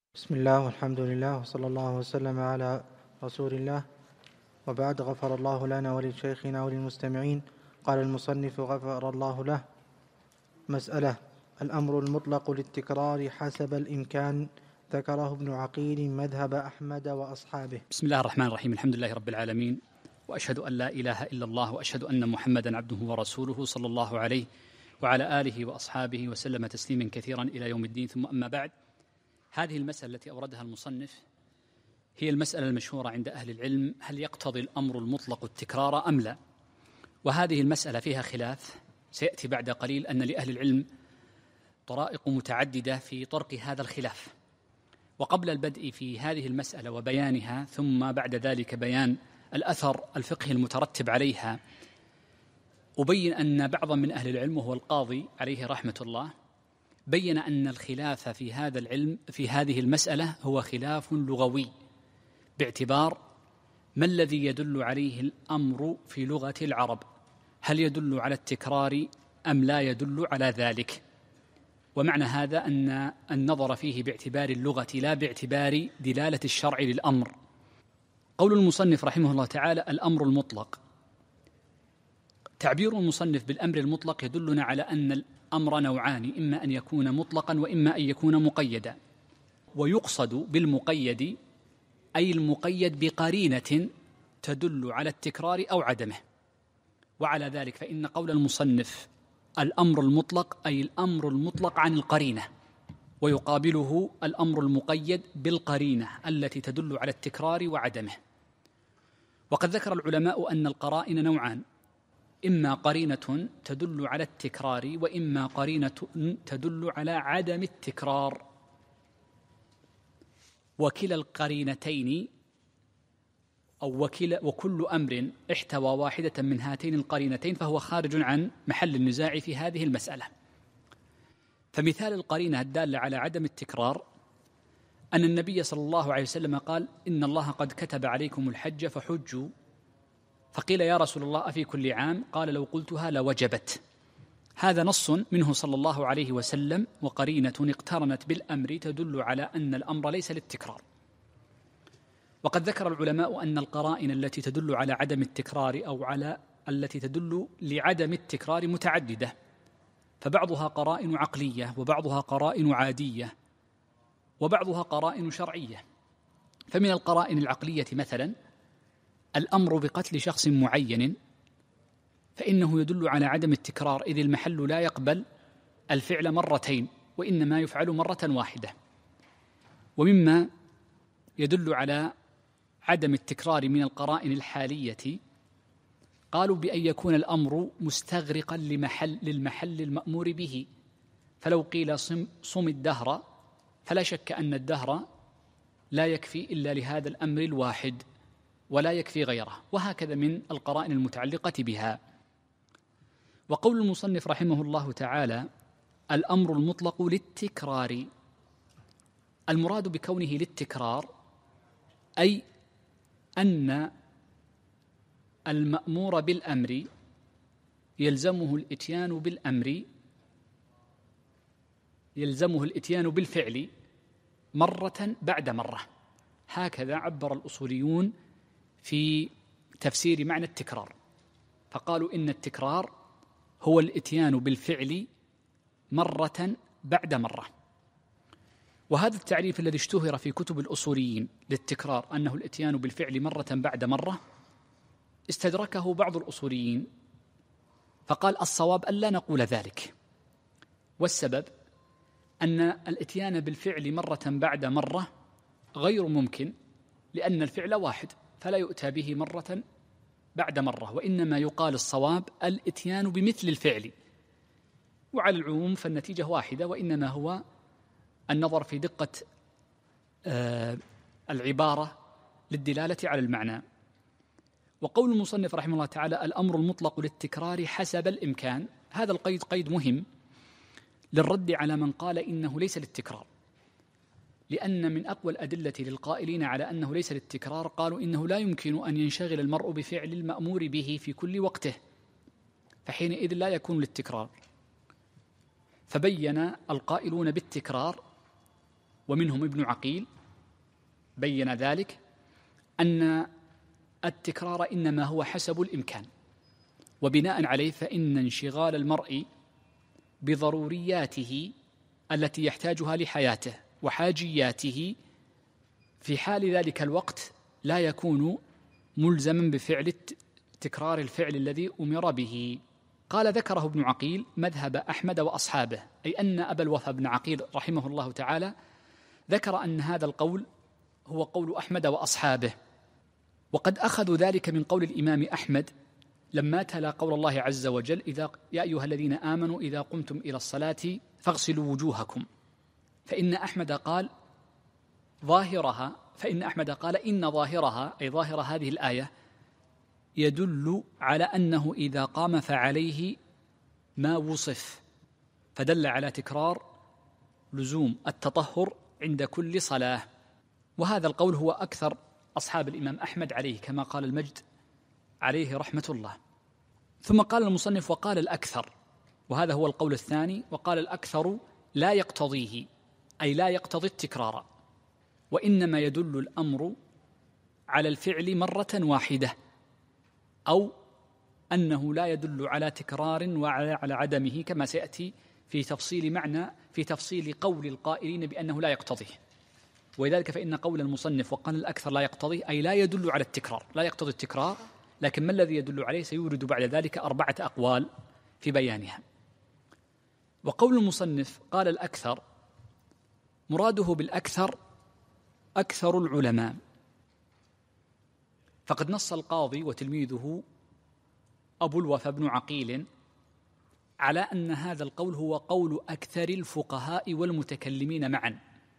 بسم الله والحمد لله وصلى الله وسلم على رسول الله، وبعد. غفر الله لنا ولشيخنا وللمستمعين. قال المصنف غفر الله له: مسألة: الأمر المطلق للتكرار حسب الإمكان، ذكره ابن عقيل مذهب أحمد وأصحابه. بسم الله الرحمن الرحيم. الحمد لله رب العالمين، وأشهد أن لا إله إلا الله، وأشهد أن محمدا عبده ورسوله صلى الله عليه وعلى آله وأصحابه وسلم تسليما كثيرا إلى يوم الدين. ثم أما بعد، هذه المسألة التي أوردها المصنف هي المسألة المشهورة عند أهل العلم: هل يقتضي الأمر المطلق التكرار أم لا؟ وهذه المسألة فيها خلاف سيأتي بعد قليل، أن لأهل العلم طرائق متعددة في طرق هذا الخلاف. وقبل البدء في هذه المسألة وبيانها، ثم بعد ذلك بيان الأثر الفقهي المترتب عليها، أبين أن بعضا من أهل العلم وهو القاضي عليه رحمة الله بين أن الخلاف في هذا العلم في هذه المسألة هو خلاف لغوي، باعتبار ما الذي يدل عليه الأمر في لغة العرب، هل يدل على التكرار أم لا يدل على ذلك. ومعنى هذا أن النظر فيه باعتبار اللغة لا باعتبار دلالة الشرع للأمر. قول المصنف رحمه الله تعالى: الأمر المطلق. تعبير المصنف بالأمر المطلق يدلنا على أن الأمر نوعان: إما أن يكون مطلقا وإما أن يكون مقيدا. ويقصد بالمقيد أي المقيد بقرينة تدل على التكرار أو عدمه. وعلى ذلك فإن قول المصنف الأمر المطلق أي الأمر المطلق عن القرينة، ويقابله الأمر المقيد بالقرينة التي تدل على التكرار وعدمه. وقد ذكر العلماء أن القرائن نوعان: إما قرينة تدل على التكرار، وإما قرينة تدل على عدم التكرار. وكلا القرينتين وكل أمر احتوى واحدة من هاتين القرينتين فهو خارج عن محل النزاع في هذه المسألة. فمثال القرينة الدالة على عدم التكرار أن النبي صلى الله عليه وسلم قال: إن الله قد كتب عليكم الحج فحجوا. فقيل: يا رسول الله أفي كل عام؟ قال: لو قلتها لوجبت. هذا نص منه صلى الله عليه وسلم، وقرينة اقترنت بالأمر تدل على أن الأمر ليس للتكرار. وقد ذكر العلماء أن القرائن التي تدل على عدم التكرار أو على التي تدل لعدم التكرار متعددة، فبعضها قرائن عقلية، وبعضها قرائن عادية، وبعضها قرائن شرعية. فمن القرائن العقلية مثلا الأمر بقتل شخص معين، فإنه يدل على عدم التكرار، إذ المحل لا يقبل الفعل مرتين، وإنما يفعل مرة واحدة. ومما يدل على عدم التكرار من القرائن الحالية قالوا بأن يكون الأمر مستغرقا للمحل المأمور به. فلو قيل صم الدهر، فلا شك أن الدهر لا يكفي إلا لهذا الأمر الواحد ولا يكفي غيره، وهكذا من القرائن المتعلقة بها. وقول المصنف رحمه الله تعالى: الأمر المطلق للتكرار، المراد بكونه للتكرار أي أن المأمور بالأمر يلزمه الإتيان بالفعل مرة بعد مرة. هكذا عبر الأصوليون في تفسير معنى التكرار، فقالوا إن التكرار هو الإتيان بالفعل مرة بعد مرة. وهذا التعريف الذي اشتهر في كتب الأصوليين للتكرار أنه الإتيان بالفعل مرة بعد مرة استدركه بعض الأصوليين، فقال: الصواب ألا نقول ذلك. والسبب أن الإتيان بالفعل مرة بعد مرة غير ممكن، لأن الفعل واحد فلا يؤتى به مرة بعد مرة، وإنما يقال الصواب الإتيان بمثل الفعل. وعلى العموم فالنتيجة واحدة، وإنما هو النظر في دقة العبارة للدلالة على المعنى. وقول المصنف رحمه الله تعالى: الأمر المطلق للتكرار حسب الإمكان، هذا القيد قيد مهم للرد على من قال إنه ليس للتكرار، لأن من أقوى الأدلة للقائلين على أنه ليس للتكرار قالوا إنه لا يمكن أن ينشغل المرء بفعل المأمور به في كل وقته، فحينئذ لا يكون للتكرار. فبين القائلون بالتكرار ومنهم ابن عقيل بين ذلك أن التكرار إنما هو حسب الإمكان، وبناء عليه فإن انشغال المرء بضرورياته التي يحتاجها لحياته وحاجياته في حال ذلك الوقت لا يكون ملزما بفعل تكرار الفعل الذي أمر به. قال ذكره ابن عقيل مذهب أحمد وأصحابه، أي أن أبا الوفا بن عقيل رحمه الله تعالى ذكر أن هذا القول هو قول أحمد وأصحابه، وقد أخذوا ذلك من قول الإمام أحمد لما تلا قول الله عز وجل يا أيها الذين آمنوا إذا قمتم إلى الصلاة فاغسلوا وجوهكم، فإن أحمد قال إن ظاهرها أي ظاهر هذه الآية يدل على أنه إذا قام فعليه ما وصف، فدل على تكرار لزوم التطهر عند كل صلاة. وهذا القول هو أكثر أصحاب الإمام أحمد عليه كما قال المجد عليه رحمة الله. ثم قال المصنف وقال الأكثر، وهذا هو القول الثاني، وقال الأكثر لا يقتضيه، أي لا يقتضي التكرار، وإنما يدل الأمر على الفعل مرة واحدة، أو أنه لا يدل على تكرار وعلى عدمه كما سيأتي في تفصيل قول القائلين بأنه لا يقتضيه. ولذلك فإن قول المصنف وقال الأكثر لا يقتضي أي لا يدل على التكرار، لا يقتضي التكرار، لكن ما الذي يدل عليه سيورد بعد ذلك 4 أقوال في بيانها. وقول المصنف قال الأكثر مراده بالأكثر أكثر العلماء، فقد نص القاضي وتلميذه أبو الوفا بن عقيل على أن هذا القول هو قول أكثر الفقهاء والمتكلمين معا،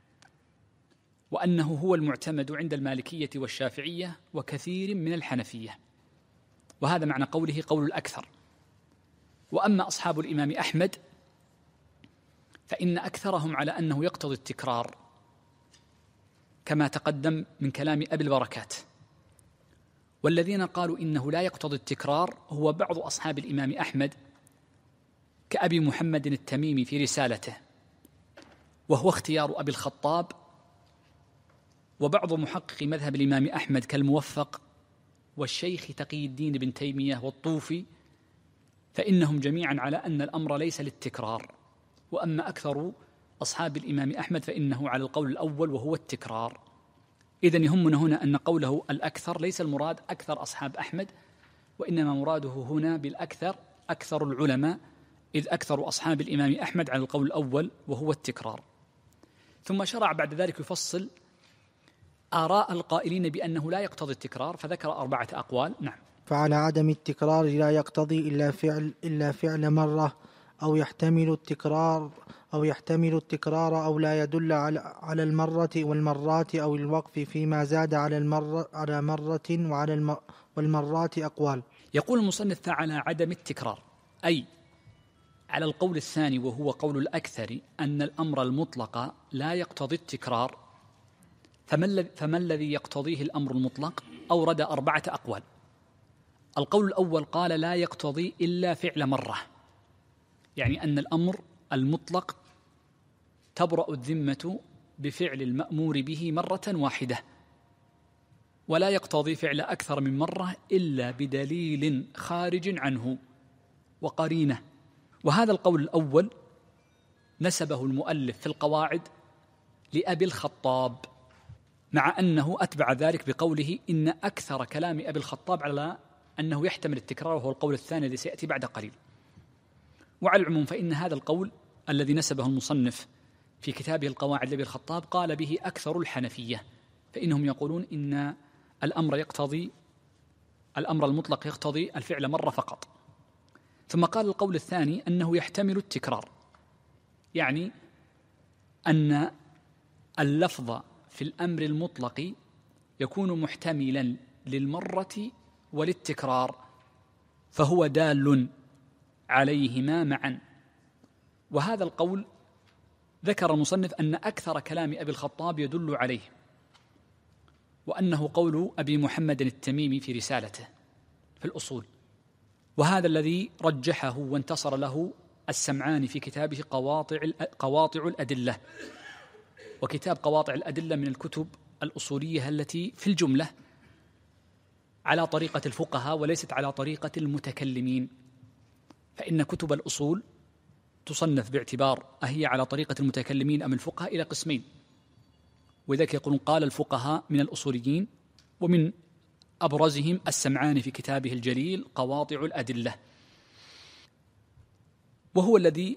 وأنه هو المعتمد عند المالكية والشافعية وكثير من الحنفية، وهذا معنى قوله قول الأكثر. وأما أصحاب الإمام أحمد فإن أكثرهم على أنه يقتضي التكرار كما تقدم من كلام أبي البركات، والذين قالوا إنه لا يقتضي التكرار هو بعض أصحاب الإمام أحمد كأبي محمد التميمي في رسالته، وهو اختيار أبي الخطاب، وبعض محقق مذهب الإمام أحمد كالموفق والشيخ تقي الدين بن تيمية والطوفي، فإنهم جميعا على أن الأمر ليس للتكرار. وأما أكثر أصحاب الإمام أحمد فإنه على القول الأول وهو التكرار. إذن يهمنا هنا أن قوله الأكثر ليس المراد أكثر أصحاب أحمد، وإنما مراده هنا بالأكثر أكثر العلماء، إذ أكثر أصحاب الإمام أحمد على القول الأول وهو التكرار. ثم شرع بعد ذلك يفصل آراء القائلين بأنه لا يقتضي التكرار، فذكر 4 أقوال. نعم. فعلى عدم التكرار لا يقتضي إلا فعل مرة، أو يحتمل التكرار أو لا يدل على المرة والمرات، أو الوقف فيما زاد على مرة والمرات أقوال. يقول المصنف فعلى عدم التكرار، أي على القول الثاني وهو قول الأكثر أن الأمر المطلق لا يقتضي التكرار. فما الذي يقتضيه الأمر المطلق؟ أورد 4 أقوال. القول الأول قال لا يقتضي إلا فعل مرة، يعني أن الأمر المطلق تبرأ الذمة بفعل المأمور به مرة واحدة، ولا يقتضي فعل أكثر من مرة إلا بدليل خارج عنه وقرينة. وهذا القول الأول نسبه المؤلف في القواعد لأبي الخطاب، مع أنه أتبع ذلك بقوله إن أكثر كلام أبي الخطاب على أنه يحتمل التكرار، وهو القول الثاني الذي سيأتي بعد قليل. وعلى العموم فإن هذا القول الذي نسبه المصنف في كتابه القواعد لأبي الخطاب قال به أكثر الحنفية، فإنهم يقولون إن الأمر المطلق يقتضي الفعل مرة فقط. ثم قال القول الثاني أنه يحتمل التكرار، يعني أن اللفظ في الأمر المطلق يكون محتملا للمرة وللتكرار، فهو دال عليهما معا. وهذا القول ذكر المصنف أن أكثر كلام أبي الخطاب يدل عليه، وأنه قول أبي محمد التميمي في رسالته في الأصول، وهذا الذي رجحه وانتصر له السمعاني في كتابه قواطع الأدلة. وكتاب قواطع الأدلة من الكتب الأصولية التي في الجملة على طريقة الفقهاء وليست على طريقة المتكلمين، فإن كتب الأصول تصنف باعتبار أهي على طريقة المتكلمين أم الفقهاء إلى قسمين، وذلك يقولون قال الفقهاء من الأصوليين، ومن أبرزهم السمعاني في كتابه الجليل قواطع الأدلة، وهو الذي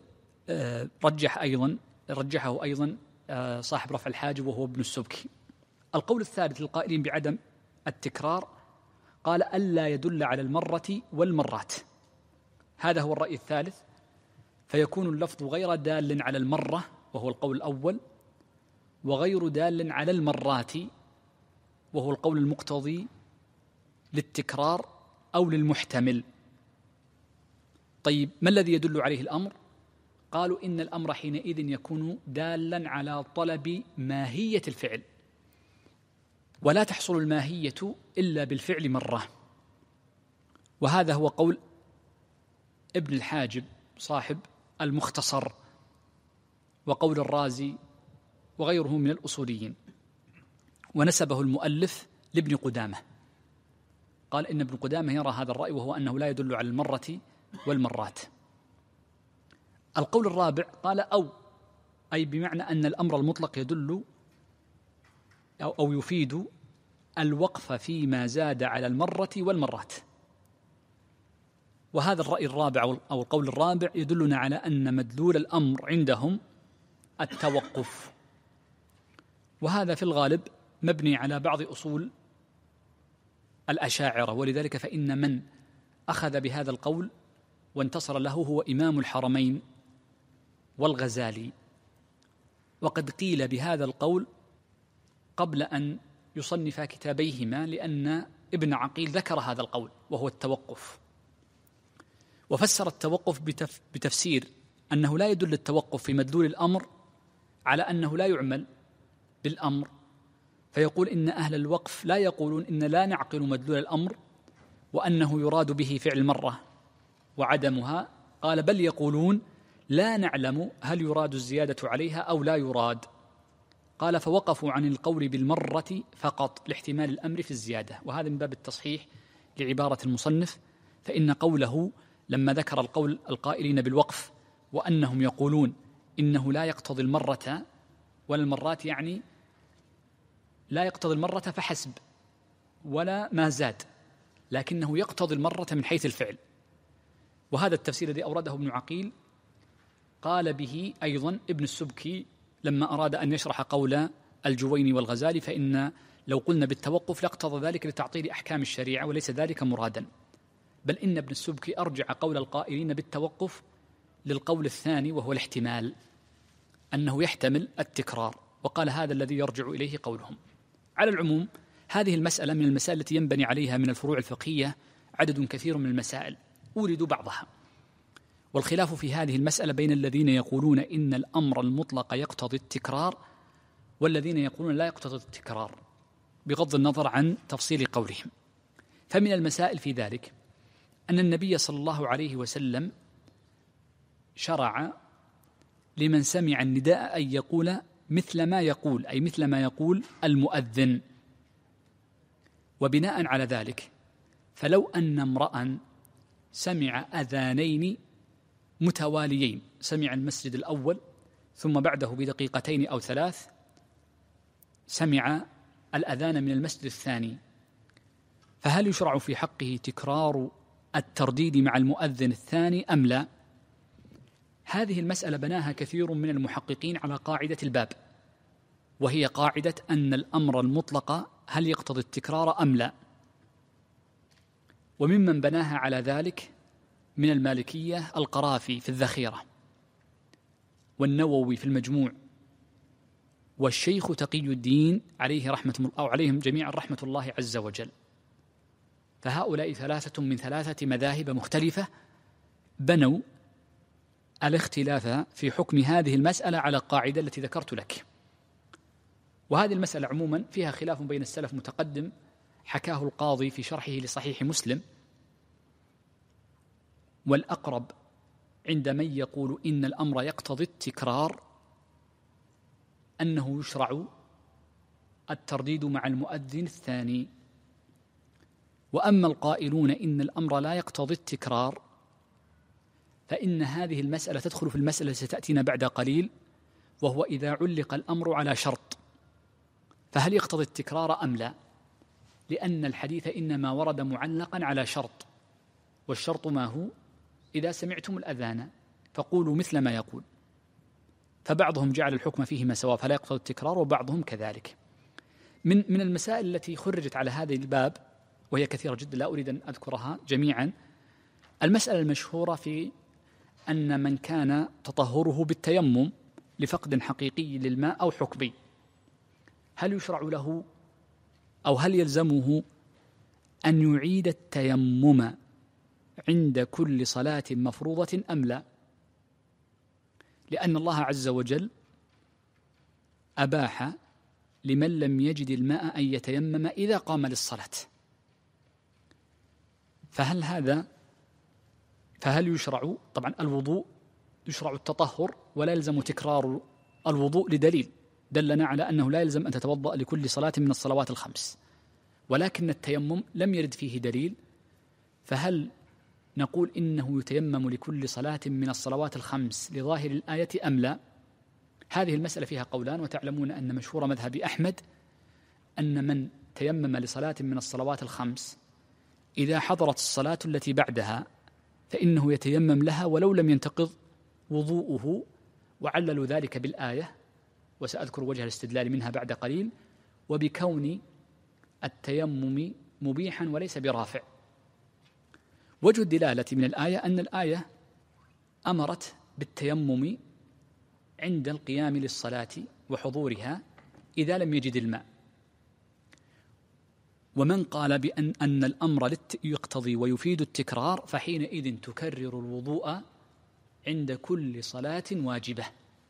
رجحه أيضا صاحب رفع الحاجب وهو ابن السبكي. القول الثالث للقائلين بعدم التكرار قال ألا يدل على المرة والمرات، هذا هو الرأي الثالث، فيكون اللفظ غير دال على المرة وهو القول الأول، وغير دال على المرات وهو القول المقتضي للتكرار أو للمحتمل. طيب ما الذي يدل عليه الأمر؟ قالوا إن الأمر حينئذ يكون دالا على طلب ماهية الفعل، ولا تحصل الماهية إلا بالفعل مرة، وهذا هو قول ابن الحاجب صاحب المختصر، وقول الرازي وغيره من الأصوليين، ونسبه المؤلف لابن قدامة، قال إن ابن قدامة يرى هذا الرأي، وهو أنه لا يدل على المرة والمرات. القول الرابع قال أي بمعنى أن الأمر المطلق يدل أو يفيد الوقف فيما زاد على المرة والمرات، وهذا الرأي الرابع أو القول الرابع يدلنا على أن مدلول الأمر عندهم التوقف، وهذا في الغالب مبني على بعض أصول الأشاعرة، ولذلك فإن من أخذ بهذا القول وانتصر له هو إمام الحرمين والغزالي، وقد قيل بهذا القول قبل أن يصنف كتابيهما، لأن ابن عقيل ذكر هذا القول وهو التوقف، وفسر التوقف بتفسير أنه لا يدل التوقف في مدلول الأمر على أنه لا يعمل بالأمر، فيقول إن أهل الوقف لا يقولون إن لا نعقل مدلول الأمر وأنه يراد به فعل مرة وعدمها، قال بل يقولون لا نعلم هل يراد الزيادة عليها أو لا يراد، قال فوقفوا عن القول بالمرة فقط لاحتمال الأمر في الزيادة، وهذا من باب التصحيح لعبارة المصنف، فإن قوله لما ذكر القول القائلين بالوقف وأنهم يقولون إنه لا يقتضي المرة ولا المرات، يعني لا يقتضي المرة فحسب ولا ما زاد، لكنه يقتضي المرة من حيث الفعل، وهذا التفسير الذي أورده ابن عقيل قال به أيضا ابن السبكي لما أراد أن يشرح قول الجويني والغزالي، فإن لو قلنا بالتوقف لاقتضى ذلك لتعطيل أحكام الشريعة وليس ذلك مرادا، بل إن ابن السبكي أرجع قول القائلين بالتوقف للقول الثاني وهو الاحتمال، أنه يحتمل التكرار، وقال هذا الذي يرجع إليه قولهم. على العموم هذه المسألة من المسائل التي ينبني عليها من الفروع الفقهية عدد كثير من المسائل، أورد بعضها، والخلاف في هذه المسألة بين الذين يقولون إن الأمر المطلق يقتضي التكرار والذين يقولون لا يقتضي التكرار، بغض النظر عن تفصيل قولهم. فمن المسائل في ذلك أن النبي صلى الله عليه وسلم شرع لمن سمع النداء أن يقول مثل ما يقول، أي مثل ما يقول المؤذن، وبناء على ذلك فلو أن امرأ سمع أذانين متواليين، سمع المسجد الأول ثم بعده بدقيقتين أو 3 سمع الأذان من المسجد الثاني، فهل يشرع في حقه تكرار الترديد مع المؤذن الثاني أم لا؟ هذه المسألة بناها كثير من المحققين على قاعدة الباب، وهي قاعدة أن الأمر المطلق هل يقتضي التكرار أم لا، وممن بناها على ذلك من المالكية القرافي في الذخيرة، والنووي في المجموع، والشيخ تقي الدين عليه رحمة الله أو عليهم جميعا رحمة الله عز وجل، فهؤلاء 3 من 3 مذاهب مختلفة بنوا الاختلاف في حكم هذه المسألة على القاعدة التي ذكرت لك. وهذه المسألة عموما فيها خلاف بين السلف متقدم حكاه القاضي في شرحه لصحيح مسلم، والأقرب عند من يقول إن الأمر يقتضي التكرار أنه يشرع الترديد مع المؤذن الثاني. وأما القائلون إن الأمر لا يقتضي التكرار فإن هذه المسألة تدخل في المسألة التي ستأتينا بعد قليل، وهو إذا علق الأمر على شرط فهل يقتضي التكرار أم لا؟ لأن الحديث إنما ورد معلقا على شرط، والشرط ما هو؟ إذا سمعتم الأذان فقولوا مثل ما يقول. فبعضهم جعل الحكم فيهما سواء فلا يقتضي التكرار، وبعضهم كذلك. من المسائل التي خرجت على هذا الباب وهي كثيرة جدا لا أريد أن أذكرها جميعا، المسألة المشهورة في أن من كان تطهره بالتيمم لفقد حقيقي للماء أو حكمي، هل يشرع له أو هل يلزمه أن يعيد التيمم عند كل صلاة مفروضة أم لا؟ لأن الله عز وجل أباح لمن لم يجد الماء أن يتيمم إذا قام للصلاة، فهل يشرع؟ طبعا الوضوء يشرع التطهر ولا يلزم تكرار الوضوء لدليل دلنا على أنه لا يلزم أن تتوضأ لكل صلاة من الصلوات الخمس، ولكن التيمم لم يرد فيه دليل، فهل نقول إنه يتيمم لكل صلاة من الصلوات الخمس لظاهر الآية أم لا؟ هذه المسألة فيها قولان، وتعلمون أن مشهور مذهب أحمد أن من تيمم لصلاة من الصلوات الخمس إذا حضرت الصلاة التي بعدها فإنه يتيمم لها ولو لم ينتقض وضوءه، وعللوا ذلك بالآية وسأذكر وجه الاستدلال منها بعد قليل، وبكون التيمم مبيحا وليس برافع. وجه الدلالة من الآية أن الآية أمرت بالتيمم عند القيام للصلاة وحضورها إذا لم يجد الماء. ومن قال بأن الأمر يقتضي ويفيد التكرار فحينئذ تكرر الوضوء عند كل صلاة واجبة.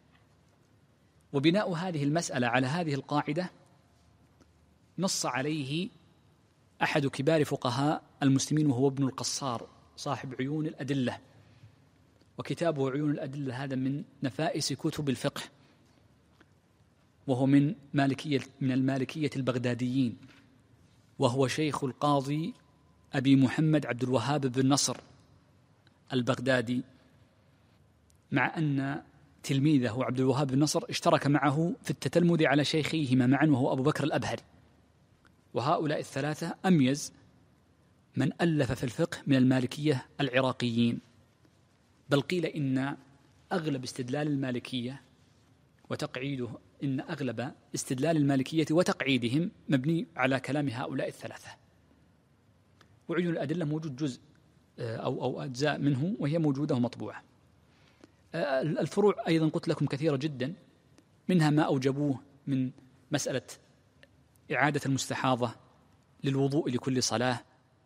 وبناء هذه المسألة على هذه القاعدة نص عليه أحد كبار فقهاء المسلمين وهو ابن القصار صاحب عيون الأدلة، وكتابه عيون الأدلة هذا من نفائس كتب الفقه، وهو من المالكية البغداديين، وهو شيخ القاضي أبي محمد عبد الوهاب بن نصر البغدادي، مع أن تلميذه عبد الوهاب بن نصر اشترك معه في التتلمذ على شيخيهما معا وهو أبو بكر الأبهري. وهؤلاء الثلاثة أميز من ألف في الفقه من المالكية العراقيين، بل قيل إن أغلب استدلال المالكية وتقعيده إن أغلب استدلال المالكية وتقعيدهم مبني على كلام هؤلاء الثلاثة. وعيون الأدلة موجود جزء أو أجزاء منه وهي موجودة ومطبوعة. الفروع أيضا قلت لكم كثيرة جدا، منها ما أوجبوه من مسألة إعادة المستحاضة للوضوء لكل صلاة،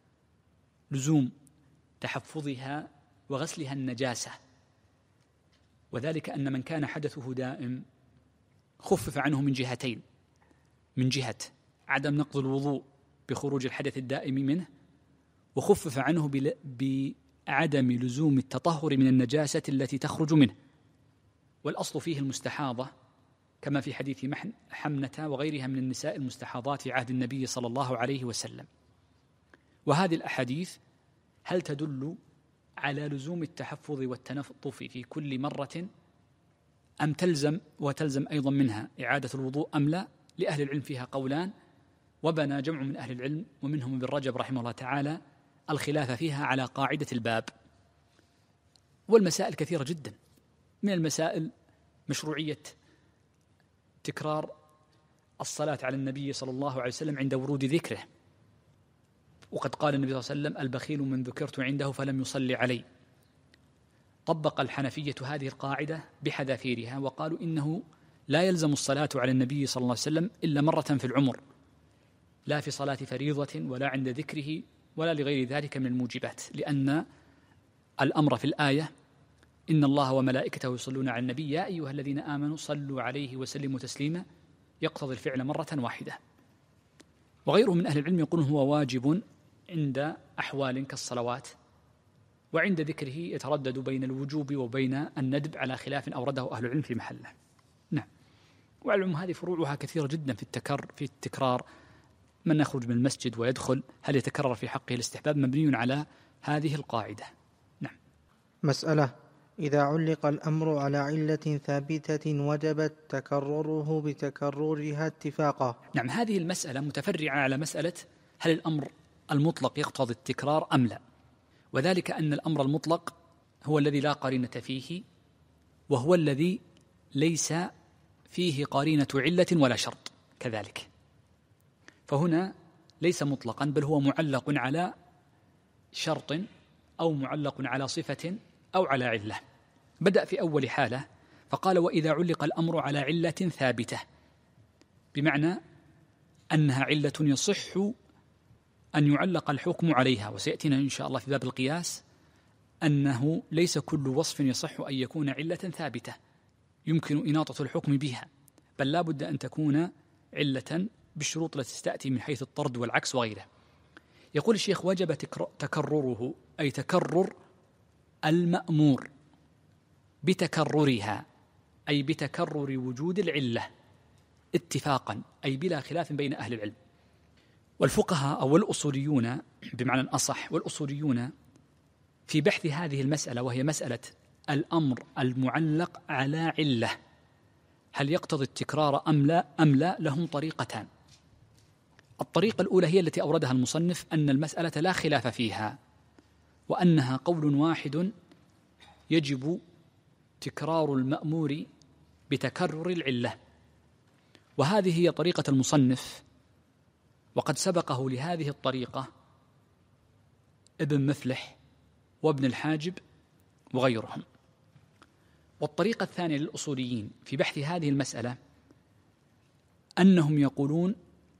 لزوم تحفظها وغسلها النجاسة، وذلك أن من كان حدثه دائم خفف عنه من جهتين: من جهة عدم نقض الوضوء بخروج الحدث الدائم منه، وخفف عنه بعدم لزوم التطهر من النجاسة التي تخرج منه. والأصل فيه المستحاضة كما في حديث حمنة وغيرها من النساء المستحاضات في عهد النبي صلى الله عليه وسلم. وهذه الأحاديث هل تدل على لزوم التحفظ والتنظف في كل مرة أم تلزم أيضا منها إعادة الوضوء أم لا؟ لأهل العلم فيها قولان، وبنى جمع من أهل العلم ومنهم ابن رجب رحمه الله تعالى الخلاف فيها على قاعدة الباب. والمسائل كثيرة جدا، من المسائل مشروعية تكرار الصلاة على النبي صلى الله عليه وسلم عند ورود ذكره، وقد قال النبي صلى الله عليه وسلم: البخيل من ذكرت عنده فلم يصلي علي. طبق الحنفية هذه القاعدة بحذافيرها وقالوا إنه لا يلزم الصلاة على النبي صلى الله عليه وسلم إلا مرة في العمر، لا في صلاة فريضة ولا عند ذكره ولا لغير ذلك من الموجبات، لأن الأمر في الآية: إن الله وملائكته يصلون على النبي يا أيها الذين آمنوا صلوا عليه وسلموا تسليما، يقتضي الفعل مرة واحدة. وغيره من أهل العلم يقولون هو واجب عند أحوال كالصلوات، وعند ذكره يتردد بين الوجوب وبين الندب على خلاف أورده أهل العلم في محله. نعم. والعلم هذه فروعها كثيرة جدا في التكرار. من يخرج من المسجد ويدخل هل يتكرر في حقه الاستحباب؟ مبني على هذه القاعدة. نعم. مسألة: إذا علق الأمر على علة ثابتة وجب تكرره بتكررها اتفاقا. نعم، هذه المسألة متفرعة على مسألة هل الأمر المطلق يقتضي التكرار أم لا، وذلك أن الأمر المطلق هو الذي لا قرينة فيه، وهو الذي ليس فيه قرينة علة ولا شرط كذلك، فهنا ليس مطلقا بل هو معلق على شرط أو معلق على صفة أو على علة. بدأ في أول حالة فقال: وإذا علق الأمر على علة ثابتة، بمعنى أنها علة يصح أن يعلق الحكم عليها. وسيأتينا إن شاء الله في باب القياس أنه ليس كل وصف يصح أن يكون علة ثابتة يمكن إناطة الحكم بها، بل لا بد أن تكون علة بالشروط التي تأتي من حيث الطرد والعكس وغيره. يقول الشيخ: وجب تكرره، أي تكرر المأمور بتكررها، أي بتكرر وجود العلة اتفاقا، أي بلا خلاف بين أهل العلم. والفقهاء أو الأصوليون بمعنى أصح، والأصوليون في بحث هذه المسألة، وهي مسألة الأمر المعلق على علة هل يقتضي التكرار أم لا، لهم طريقتان. الطريقة الأولى هي التي أوردها المصنف، أن المسألة لا خلاف فيها، وأنها قول واحد يجب تكرار المأمور بتكرر العلة، وهذه هي طريقة المصنف، وقد سبقه لهذه الطريقة ابن مفلح وابن الحاجب وغيرهم. والطريقة الثانية للأصوليين في بحث هذه المسألة أنهم يقولون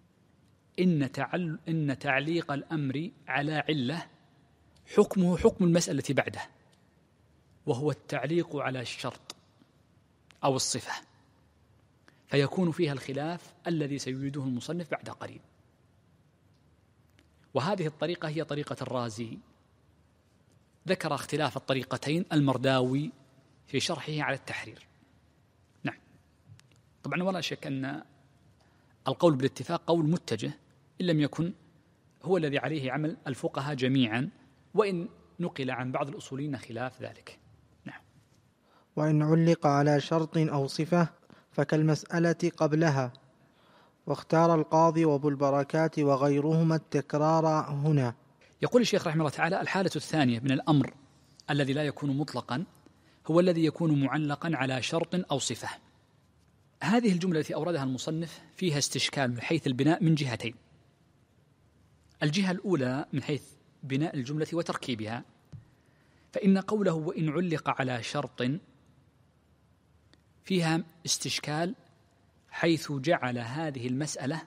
إن تعليق الأمر على علة حكمه حكم المسألة بعده، وهو التعليق على الشرط أو الصفة، فيكون فيها الخلاف الذي سيريده المصنف بعد قليل. وهذه الطريقة هي طريقة الرازي، ذكر اختلاف الطريقتين المرداوي في شرحه على التحرير. نعم. طبعا ولا شك أن القول بالاتفاق قول متجه، إن لم يكن هو الذي عليه عمل الفقهاء جميعا، وإن نقل عن بعض الأصوليين خلاف ذلك. نعم. وإن علق على شرط أو صفة فكالمسألة قبلها، واختار القاضي وابو البركات وغيرهما التكرار هنا. يقول الشيخ رحمه الله تعالى: الحالة الثانية من الأمر الذي لا يكون مطلقا هو الذي يكون معلقا على شرط أو صفة. هذه الجملة التي أوردها المصنف فيها استشكال من حيث البناء من جهتين. الجهة الأولى من حيث بناء الجملة وتركيبها، فإن قوله وإن علق على شرط فيها استشكال، حيث جعل هذه المسألة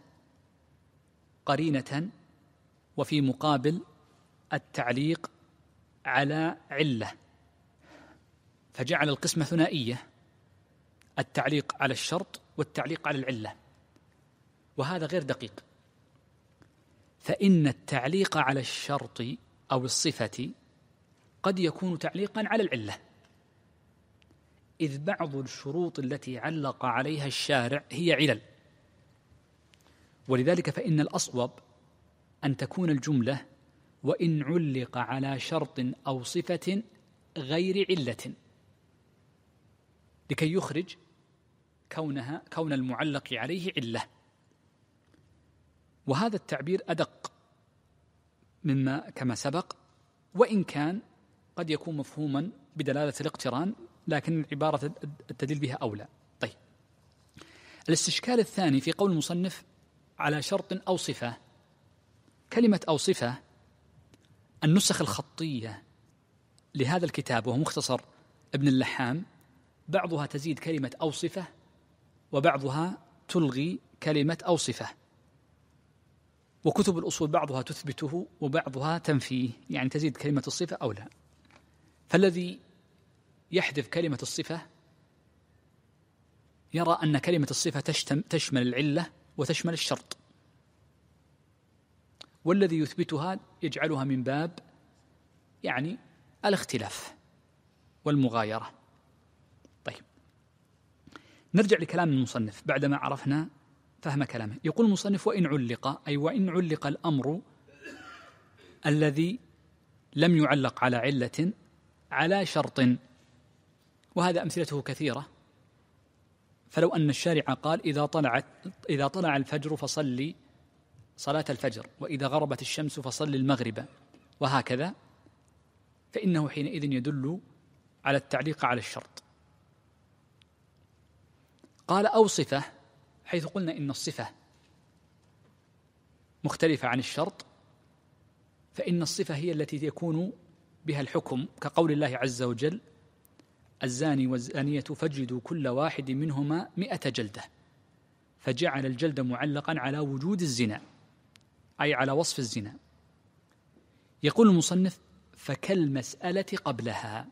قرينة وفي مقابل التعليق على علة، فجعل القسمة ثنائية: التعليق على الشرط والتعليق على العلة، وهذا غير دقيق. فإن التعليق على الشرط أو الصفة قد يكون تعليقا على العلة، إذ بعض الشروط التي علق عليها الشارع هي علل، ولذلك فإن الأصوب أن تكون الجملة وإن علق على شرط أو صفة غير علة، لكي يخرج كون المعلق عليه علة. وهذا التعبير أدق مما كما سبق، وإن كان قد يكون مفهوما بدلالة الاقتران، لكن العبارة التدل بها أولى. طيب، الاستشكال الثاني في قول المصنف على شرط أو صفة. كلمة أو صفة، النسخ الخطية لهذا الكتاب وهو مختصر ابن اللحام بعضها تزيد كلمة أو صفة، وبعضها تلغي كلمة أو صفة، وكتب الأصول بعضها تثبته وبعضها تنفيه، يعني تزيد كلمة الصفة أو لا. فالذي يحذف كلمة الصفة يرى أن كلمة الصفة تشمل العلة وتشمل الشرط، والذي يثبتها يجعلها من باب يعني الاختلاف والمغايرة. طيب، نرجع لكلام المصنف بعدما عرفنا فهم كلامه. يقول المصنف: وإن علق، أي وإن علق الأمر الذي لم يعلق على علة على شرط، وهذا أمثلته كثيرة. فلو أن الشارع قال: إذا طلع الفجر فصلي صلاة الفجر، وإذا غربت الشمس فصلي المغرب، وهكذا، فإنه حينئذ يدل على التعليق على الشرط. قال: أو صفة، حيث قلنا إن الصفة مختلفة عن الشرط، فإن الصفة هي التي يكون بها الحكم، كقول الله عز وجل: الزاني والزانية فاجلدوا كل واحد منهما 100 جلدة، فجعل الجلد معلقا على وجود الزنا، أي على وصف الزنا. يقول المصنف: فكالمسألة قبلها.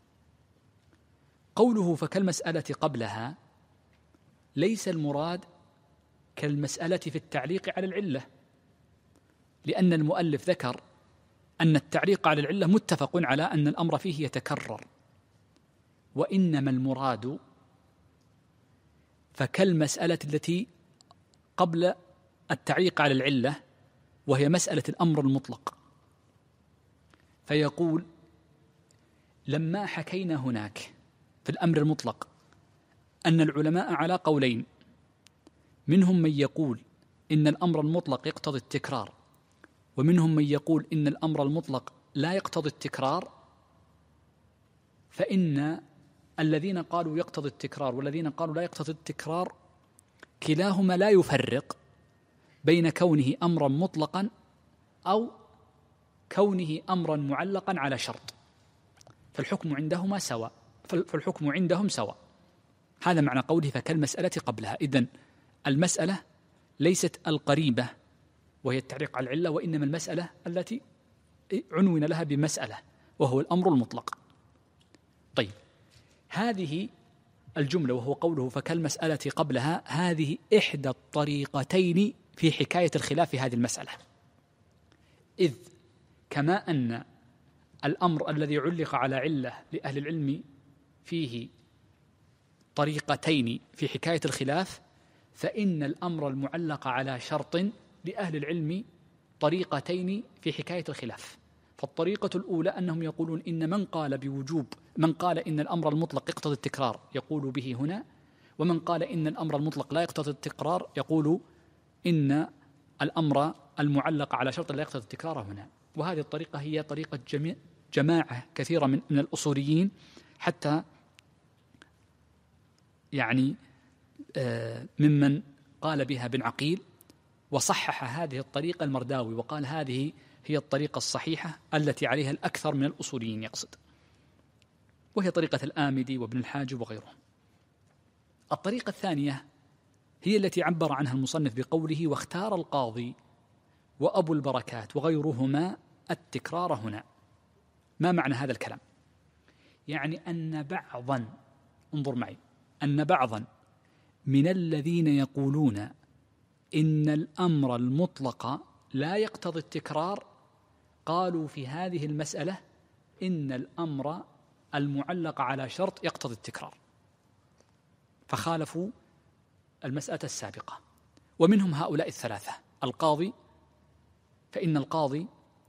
قوله فكالمسألة قبلها ليس المراد كالمسألة في التعليق على العلة، لأن المؤلف ذكر أن التعليق على العلة متفق على أن الأمر فيه يتكرر، وإنما المراد فكالمسألة التي قبل التعليق على العلة، وهي مسألة الأمر المطلق. فيقول: لما حكينا هناك في الأمر المطلق أن العلماء على قولين، منهم من يقول إن الأمر المطلق يقتضي التكرار، ومنهم من يقول إن الأمر المطلق لا يقتضي التكرار، فإن الذين قالوا يقتضي التكرار والذين قالوا لا يقتضي التكرار كلاهما لا يفرق بين كونه أمرا مطلقا أو كونه أمرا معلقا على شرط، فالحكم عندهم سواء. هذا معنى قوله فكالمسألة قبلها. إذن المسألة ليست القريبة وهي التعليق على العلة، وإنما المسألة التي عنون لها بمسألة، وهو الأمر المطلق. طيب، هذه الجملة وهو قوله فكالمسألة قبلها، هذه إحدى الطريقتين في حكاية الخلاف في هذه المسألة. إذ كما أن الأمر الذي علق على علة لأهل العلم فيه طريقتين في حكاية الخلاف، فإن الأمر المعلق على شرط لأهل العلم طريقتين في حكاية الخلاف. فالطريقة الأولى أنهم يقولون إن من قال إن الأمر المطلق يقتضي التكرار يقول به هنا، ومن قال إن الأمر المطلق لا يقتضي التكرار يقول إن الأمر المعلق على شرط لا يقتضي التكرار هنا. وهذه الطريقة هي طريقة جماعة كثيرة من الأصوليين، حتى يعني ممن قال بها ابن عقيل، وصحح هذه الطريقة المرداوي وقال هذه هي الطريقة الصحيحة التي عليها الأكثر من الأصوليين يقصد، وهي طريقة الآمدي وابن الحاجب وغيرهم. الطريقة الثانية هي التي عبر عنها المصنف بقوله واختار القاضي وأبو البركات وغيرهما التكرار هنا. ما معنى هذا الكلام؟ يعني أن بعضا، انظر معي، أن بعضا من الذين يقولون إن الأمر المطلق لا يقتضي التكرار قالوا في هذه المسألة إن الأمر المعلق على شرط يقتضي التكرار، فخالفوا المسألة السابقة. ومنهم هؤلاء الثلاثة: القاضي، فإن القاضي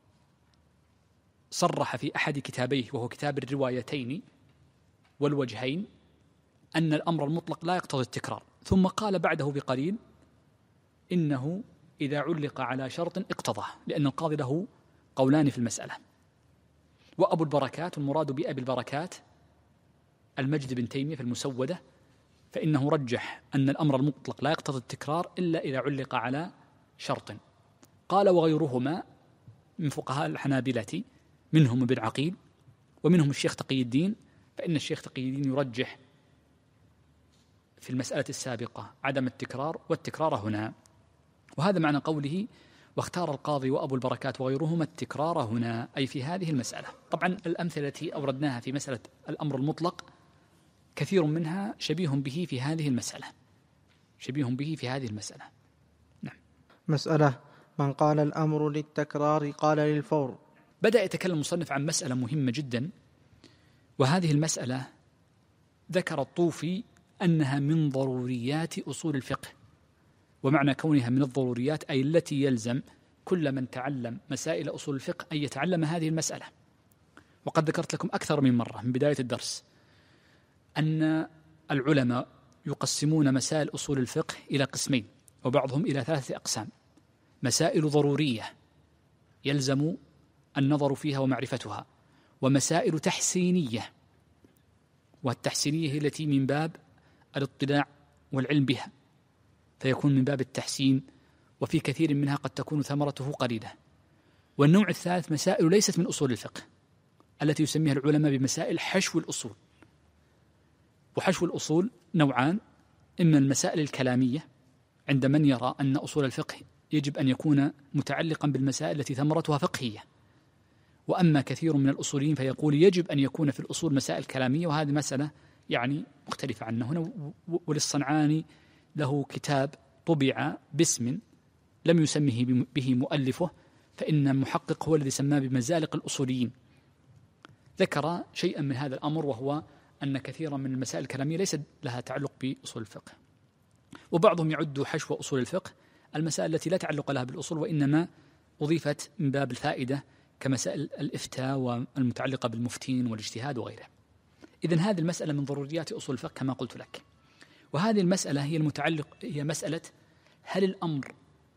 صرح في أحد كتابيه وهو كتاب الروايتين والوجهين أن الأمر المطلق لا يقتضي التكرار، ثم قال بعده بقليل إنه إذا علق على شرط اقتضاه، لأن القاضي له قولان في المسألة. وأبو البركات، المراد بأبي البركات المجد بن تيمية في المسودة، فإنه رجح أن الأمر المطلق لا يقتضي التكرار إلا إذا علق على شرط. قال وغيرهما من فقهاء الحنابلة، منهم ابن عقيل ومنهم الشيخ تقي الدين، فإن الشيخ تقي الدين يرجح في المسألة السابقة عدم التكرار والتكرار هنا. وهذا معنى قوله واختار القاضي وأبو البركات وغيرهما التكرار هنا، أي في هذه المسألة. طبعا الأمثلة التي أوردناها في مسألة الأمر المطلق كثير منها شبيه به في هذه المسألة. نعم. مسألة: من قال الأمر للتكرار قال للفور. بدأ يتكلم المصنف عن مسألة مهمة جدا، وهذه المسألة ذكر الطوفي أنها من ضروريات أصول الفقه. ومعنى كونها من الضروريات أي التي يلزم كل من تعلم مسائل أصول الفقه أن يتعلم هذه المسألة. وقد ذكرت لكم أكثر من مرة من بداية الدرس أن العلماء يقسمون مسائل أصول الفقه إلى قسمين، وبعضهم إلى 3 أقسام: مسائل ضرورية يلزم النظر فيها ومعرفتها، ومسائل تحسينية، والتحسينية هي التي من باب الاطلاع والعلم بها، فيكون من باب التحسين، وفي كثير منها قد تكون ثمرته قليلة. والنوع الثالث مسائل ليست من أصول الفقه التي يسميها العلماء بمسائل حشو الأصول. وحشو الأصول نوعان: إما المسائل الكلامية عند من يرى أن أصول الفقه يجب أن يكون متعلقا بالمسائل التي ثمرتها فقهية، وأما كثير من الأصوليين فيقول يجب أن يكون في الأصول مسائل كلامية، وهذه مسألة يعني مختلفة عنه هنا. وللصنعاني له كتاب طبع باسم لم يسمه به مؤلفه، فإن المحقق هو الذي سماه بمزالق الأصوليين. ذكر شيئا من هذا الأمر، وهو أن كثيرا من المسائل الكلامية ليست لها تعلق بأصول الفقه. وبعضهم يعد حشو أصول الفقه المسائل التي لا تعلق لها بالأصول، وإنما أضيفت من باب الفائدة كمسائل الإفتاء والمتعلقة بالمفتين والاجتهاد وغيره. إذن هذه المسألة من ضروريات أصول الفقه كما قلت لك. وهذه المسألة هي مسألة: هل الأمر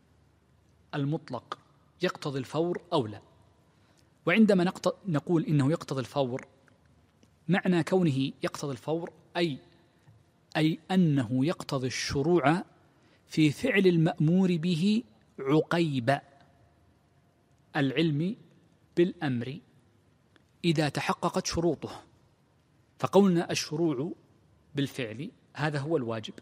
المطلق يقتضي الفور أو لا؟ وعندما نقول إنه يقتضي الفور، معنى كونه يقتضي الفور أي أنه يقتضي الشروع في فعل المأمور به عقيب العلم بالأمر إذا تحققت شروطه. فقولنا الشروع بالفعل هذا هو الواجب،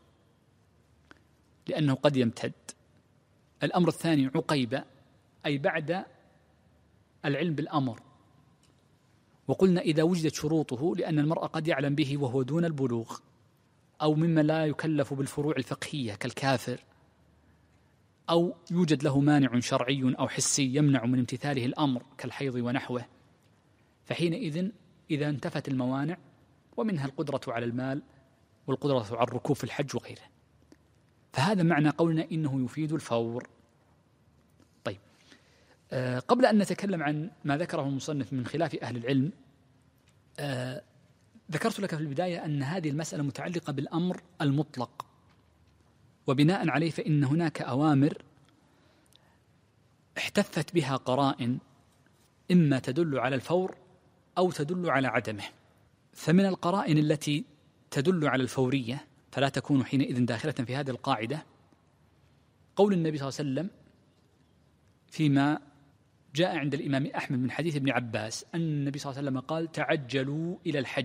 لأنه قد يمتد. الأمر الثاني عقيب أي بعد العلم بالأمر، وقلنا إذا وجدت شروطه لأن المرء قد يعلم به وهو دون البلوغ، أو مما لا يكلف بالفروع الفقهية كالكافر، أو يوجد له مانع شرعي أو حسي يمنع من امتثاله الأمر كالحيض ونحوه، فحينئذ إذا انتفت الموانع، ومنها القدرة على المال والقدرة على الركوب في الحج وغيره، فهذا معنى قولنا إنه يفيد الفور. طيب، قبل أن نتكلم عن ما ذكره المصنف من خلاف أهل العلم، ذكرت لك في البداية أن هذه المسألة متعلقة بالأمر المطلق، وبناء عليه فإن هناك أوامر احتفت بها قرائن إما تدل على الفور أو تدل على عدمه. فمن القرائن التي تدل على الفورية فلا تكون حينئذ داخلة في هذه القاعدة قول النبي صلى الله عليه وسلم فيما جاء عند الإمام أحمد من حديث ابن عباس أن النبي صلى الله عليه وسلم قال: تعجلوا إلى الحج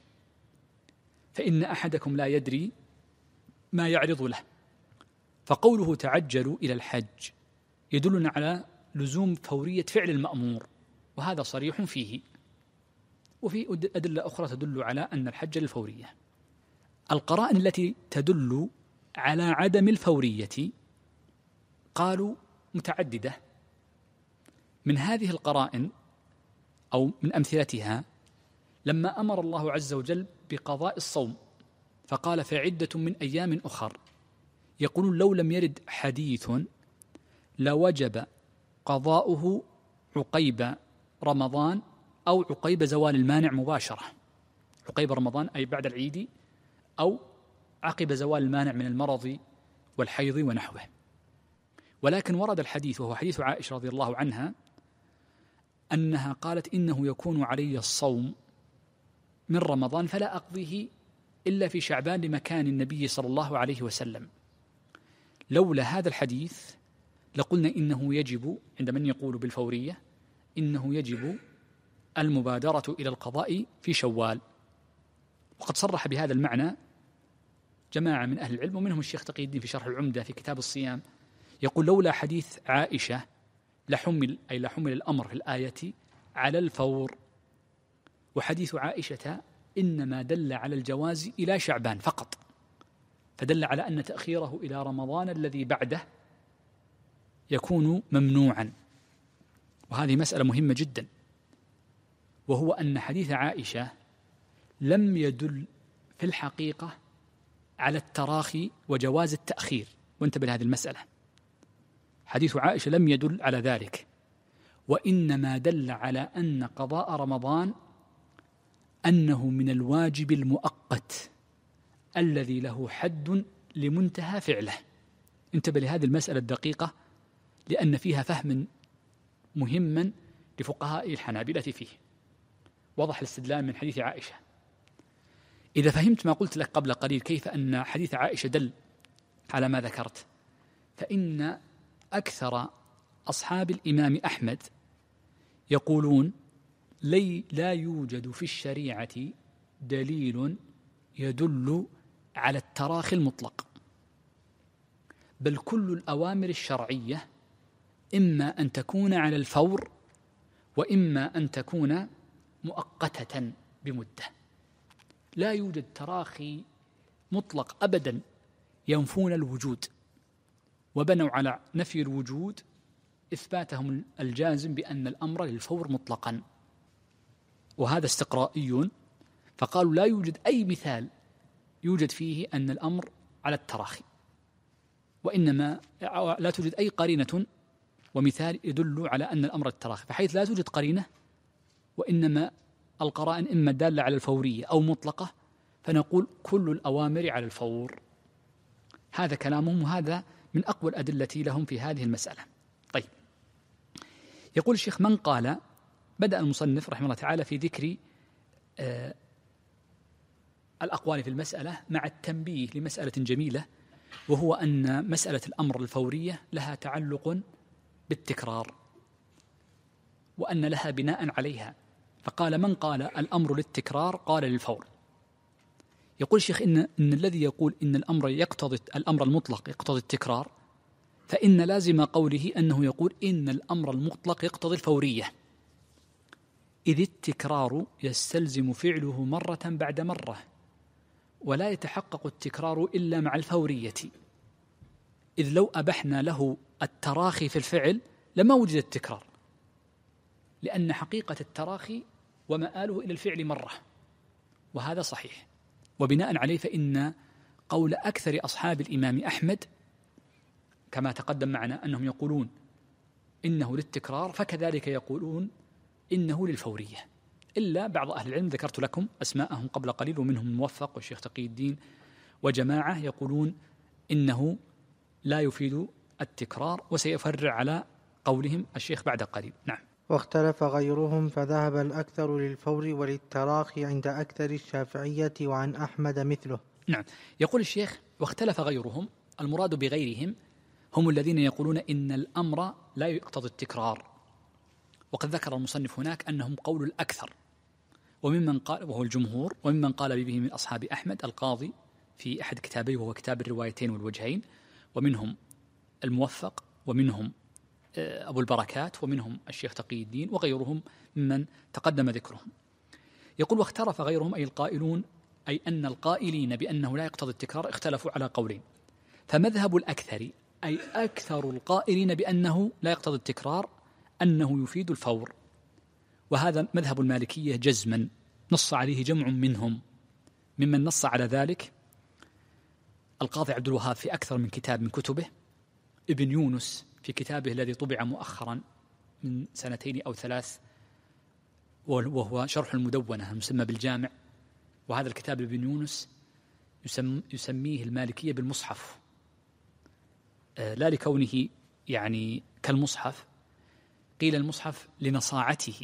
فإن أحدكم لا يدري ما يعرض له. فقوله تعجلوا إلى الحج يدلنا على لزوم فورية فعل المأمور، وهذا صريح فيه، وفي أدلة أخرى تدل على أن الحج للفورية. القرائن التي تدل على عدم الفورية قالوا متعددة. من هذه القرائن أو من أمثلتها لما أمر الله عز وجل بقضاء الصوم فقال: فعدة من أيام أخر. يقولون لو لم يرد حديث لوجب قضاؤه عقيب رمضان أو عقيب زوال المانع مباشرة. عقيب رمضان أي بعد العيد، أو عقب زوال المانع من المرض والحيض ونحوه. ولكن ورد الحديث وهو حديث عائشة رضي الله عنها أنها قالت: إنه يكون علي الصوم من رمضان فلا أقضيه إلا في شعبان لمكان النبي صلى الله عليه وسلم. لولا هذا الحديث لقلنا إنه يجب عند من يقول بالفورية إنه يجب المبادرة إلى القضاء في شوال. وقد صرح بهذا المعنى جماعة من أهل العلم، ومنهم الشيخ تقي الدين في شرح العمدة في كتاب الصيام، يقول: لولا حديث عائشة لحمل الأمر في الآية على الفور. وحديث عائشة إنما دل على الجواز إلى شعبان فقط، فدل على أن تأخيره إلى رمضان الذي بعده يكون ممنوعا. وهذه مسألة مهمة جدا، وهو أن حديث عائشة لم يدل في الحقيقة على التراخي وجواز التأخير، وانتبه لهذه المسألة. حديث عائشة لم يدل على ذلك، وإنما دل على أن قضاء رمضان أنه من الواجب المؤقت الذي له حد لمنتهى فعله. انتبه لهذه المسألة الدقيقة، لأن فيها فهم مهما لفقهاء الحنابلة فيه. وضح الاستدلال من حديث عائشة. إذا فهمت ما قلت لك قبل قليل كيف أن حديث عائشة دل على ما ذكرت، فإن أكثر أصحاب الإمام أحمد يقولون لا يوجد في الشريعة دليل يدل على التراخي المطلق، بل كل الأوامر الشرعية إما أن تكون على الفور وإما أن تكون مؤقتة بمدة. لا يوجد تراخي مطلق أبدا. ينفون الوجود وبنوا على نفي الوجود إثباتهم الجازم بأن الأمر للفور مطلقا، وهذا استقرائي. فقالوا لا يوجد أي مثال يوجد فيه أن الأمر على التراخي، وإنما لا توجد أي قرينة ومثال يدل على أن الأمر التراخي، فحيث لا توجد قرينة وإنما القرائن إما دالة على الفورية أو مطلقة، فنقول كل الأوامر على الفور. هذا كلامهم، وهذا من أقوى الأدلة لهم في هذه المسألة. طيب، يقول الشيخ: من قال، بدأ المصنف رحمه الله تعالى في ذكر الأقوال في المسألة مع التنبيه لمسألة جميلة، وهو أن مسألة الأمر الفورية لها تعلق بالتكرار، وأن لها بناء عليها. فقال: من قال الأمر للتكرار قال للفور. يقول الشيخ إن الذي يقول إن الأمر المطلق يقتضي التكرار، فإن لازم قوله أنه يقول إن الأمر المطلق يقتضي الفورية، إذ التكرار يستلزم فعله مرة بعد مرة، ولا يتحقق التكرار إلا مع الفورية، إذ لو أبحنا له التراخي في الفعل لما وجد التكرار، لأن حقيقة التراخي ومآله إلى الفعل مرة، وهذا صحيح. وبناء عليه فإن قول أكثر أصحاب الإمام أحمد كما تقدم معنا أنهم يقولون إنه للتكرار، فكذلك يقولون إنه للفورية، إلا بعض أهل العلم ذكرت لكم أسماءهم قبل قليل، ومنهم الموفق والشيخ تقي الدين وجماعة يقولون إنه لا يفيد التكرار، وسيفرع على قولهم الشيخ بعد قليل. نعم. واختلف غيرهم فذهب الأكثر للفور وللتراخي عند أكثر الشافعية وعن أحمد مثله. نعم. يقول الشيخ: واختلف غيرهم، المراد بغيرهم هم الذين يقولون إن الأمر لا يقتضي التكرار، وقد ذكر المصنف هناك أنهم قول الأكثر، وممن قال وهو الجمهور، وممن قال به من أصحاب أحمد القاضي في أحد كتابيه وهو كتاب الروايتين والوجهين، ومنهم الموفق، ومنهم أبو البركات، ومنهم الشيخ تقي الدين، وغيرهم ممن تقدم ذكرهم. يقول: واختلف غيرهم أي القائلون، أي أن القائلين بأنه لا يقتضي التكرار اختلفوا على قولين. فمذهب الأكثر أي أكثر القائلين بأنه لا يقتضي التكرار أنه يفيد الفور، وهذا مذهب المالكية جزما، نص عليه جمع منهم. ممن نص على ذلك القاضي عبد الوهاب في أكثر من كتاب من كتبه، ابن يونس في كتابه الذي طبع مؤخرا من 2 أو 3 وهو شرح المدونة المسمى بالجامع، وهذا الكتاب ابن يونس يسميه المالكية بالمصحف، لا لكونه يعني كالمصحف، قيل المصحف لنصاعته،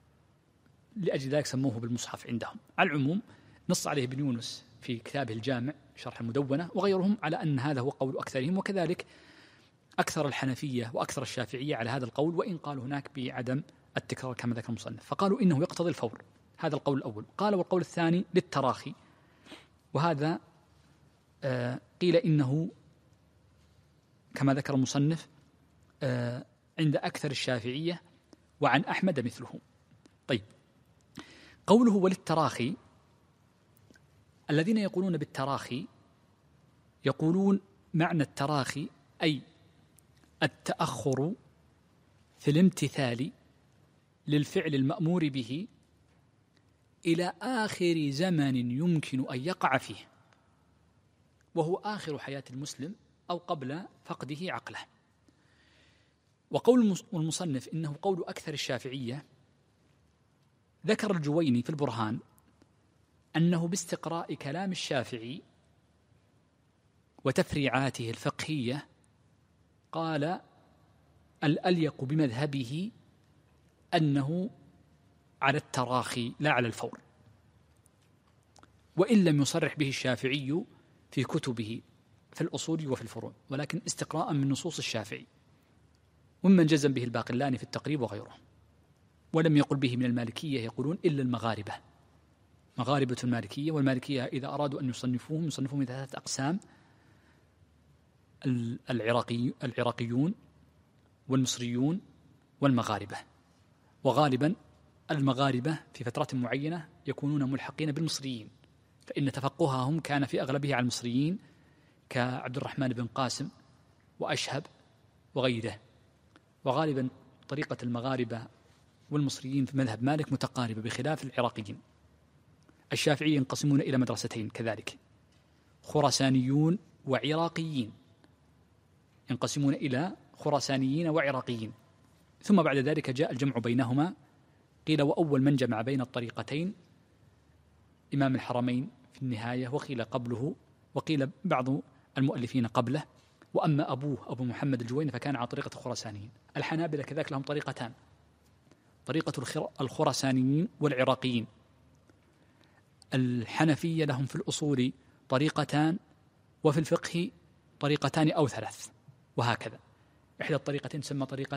لأجل ذلك سموه بالمصحف عندهم. على العموم نص عليه ابن يونس في كتابه الجامع شرح المدونة، وغيرهم على أن هذا هو قول أكثرهم، وكذلك أكثر الحنفية وأكثر الشافعية على هذا القول، وإن قالوا هناك بعدم التكرار كما ذكر المصنف، فقالوا إنه يقتضي الفور. هذا القول الأول. قال: والقول الثاني للتراخي، وهذا قيل إنه كما ذكر المصنف عند أكثر الشافعية وعن أحمد مثله. طيب، قوله وللتراخي، الذين يقولون بالتراخي يقولون معنى التراخي أي التأخر في الامتثال للفعل المأمور به إلى آخر زمن يمكن أن يقع فيه. وهو آخر حياة المسلم أو قبل فقده عقله. وقول المصنف إنه قول أكثر الشافعية، ذكر الجويني في البرهان أنه باستقراء كلام الشافعي وتفريعاته الفقهية قال الأليق بمذهبه أنه على التراخي لا على الفور، وإن لم يصرح به الشافعي في كتبه في الأصول وفي الفروع، ولكن استقراء من نصوص الشافعي، ومن جزم به الباقلاني في التقريب وغيره. ولم يقل به من المالكية يقولون إلا المغاربة، مغاربة المالكية. والمالكية إذا أرادوا أن يصنفوهم من 3 أقسام: العراقيون والمصريون والمغاربة. وغالبا المغاربة في فترات معينة يكونون ملحقين بالمصريين، فإن تفقههم كان في أغلبه على المصريين كعبد الرحمن بن قاسم وأشهب وغيره. وغالبا طريقة المغاربة والمصريين في مذهب مالك متقاربة بخلاف العراقيين. الشافعي ينقسمون إلى مدرستين كذلك، خراسانيون وعراقيين، ينقسمون إلى خراسانيين وعراقيين. ثم بعد ذلك جاء الجمع بينهما، قيل وأول من جمع بين الطريقتين إمام الحرمين في النهاية، وقيل قبله، وقيل بعض المؤلفين قبله. وأما أبوه أبو محمد الجويني فكان على طريقة الخراسانيين. الحنابلة كذلك لهم طريقتان، طريقة الخراسانيين والعراقيين. الحنفية لهم في الأصول طريقتان، وفي الفقه طريقتان أو 3، وهكذا. إحدى الطريقتين تسمى طريقة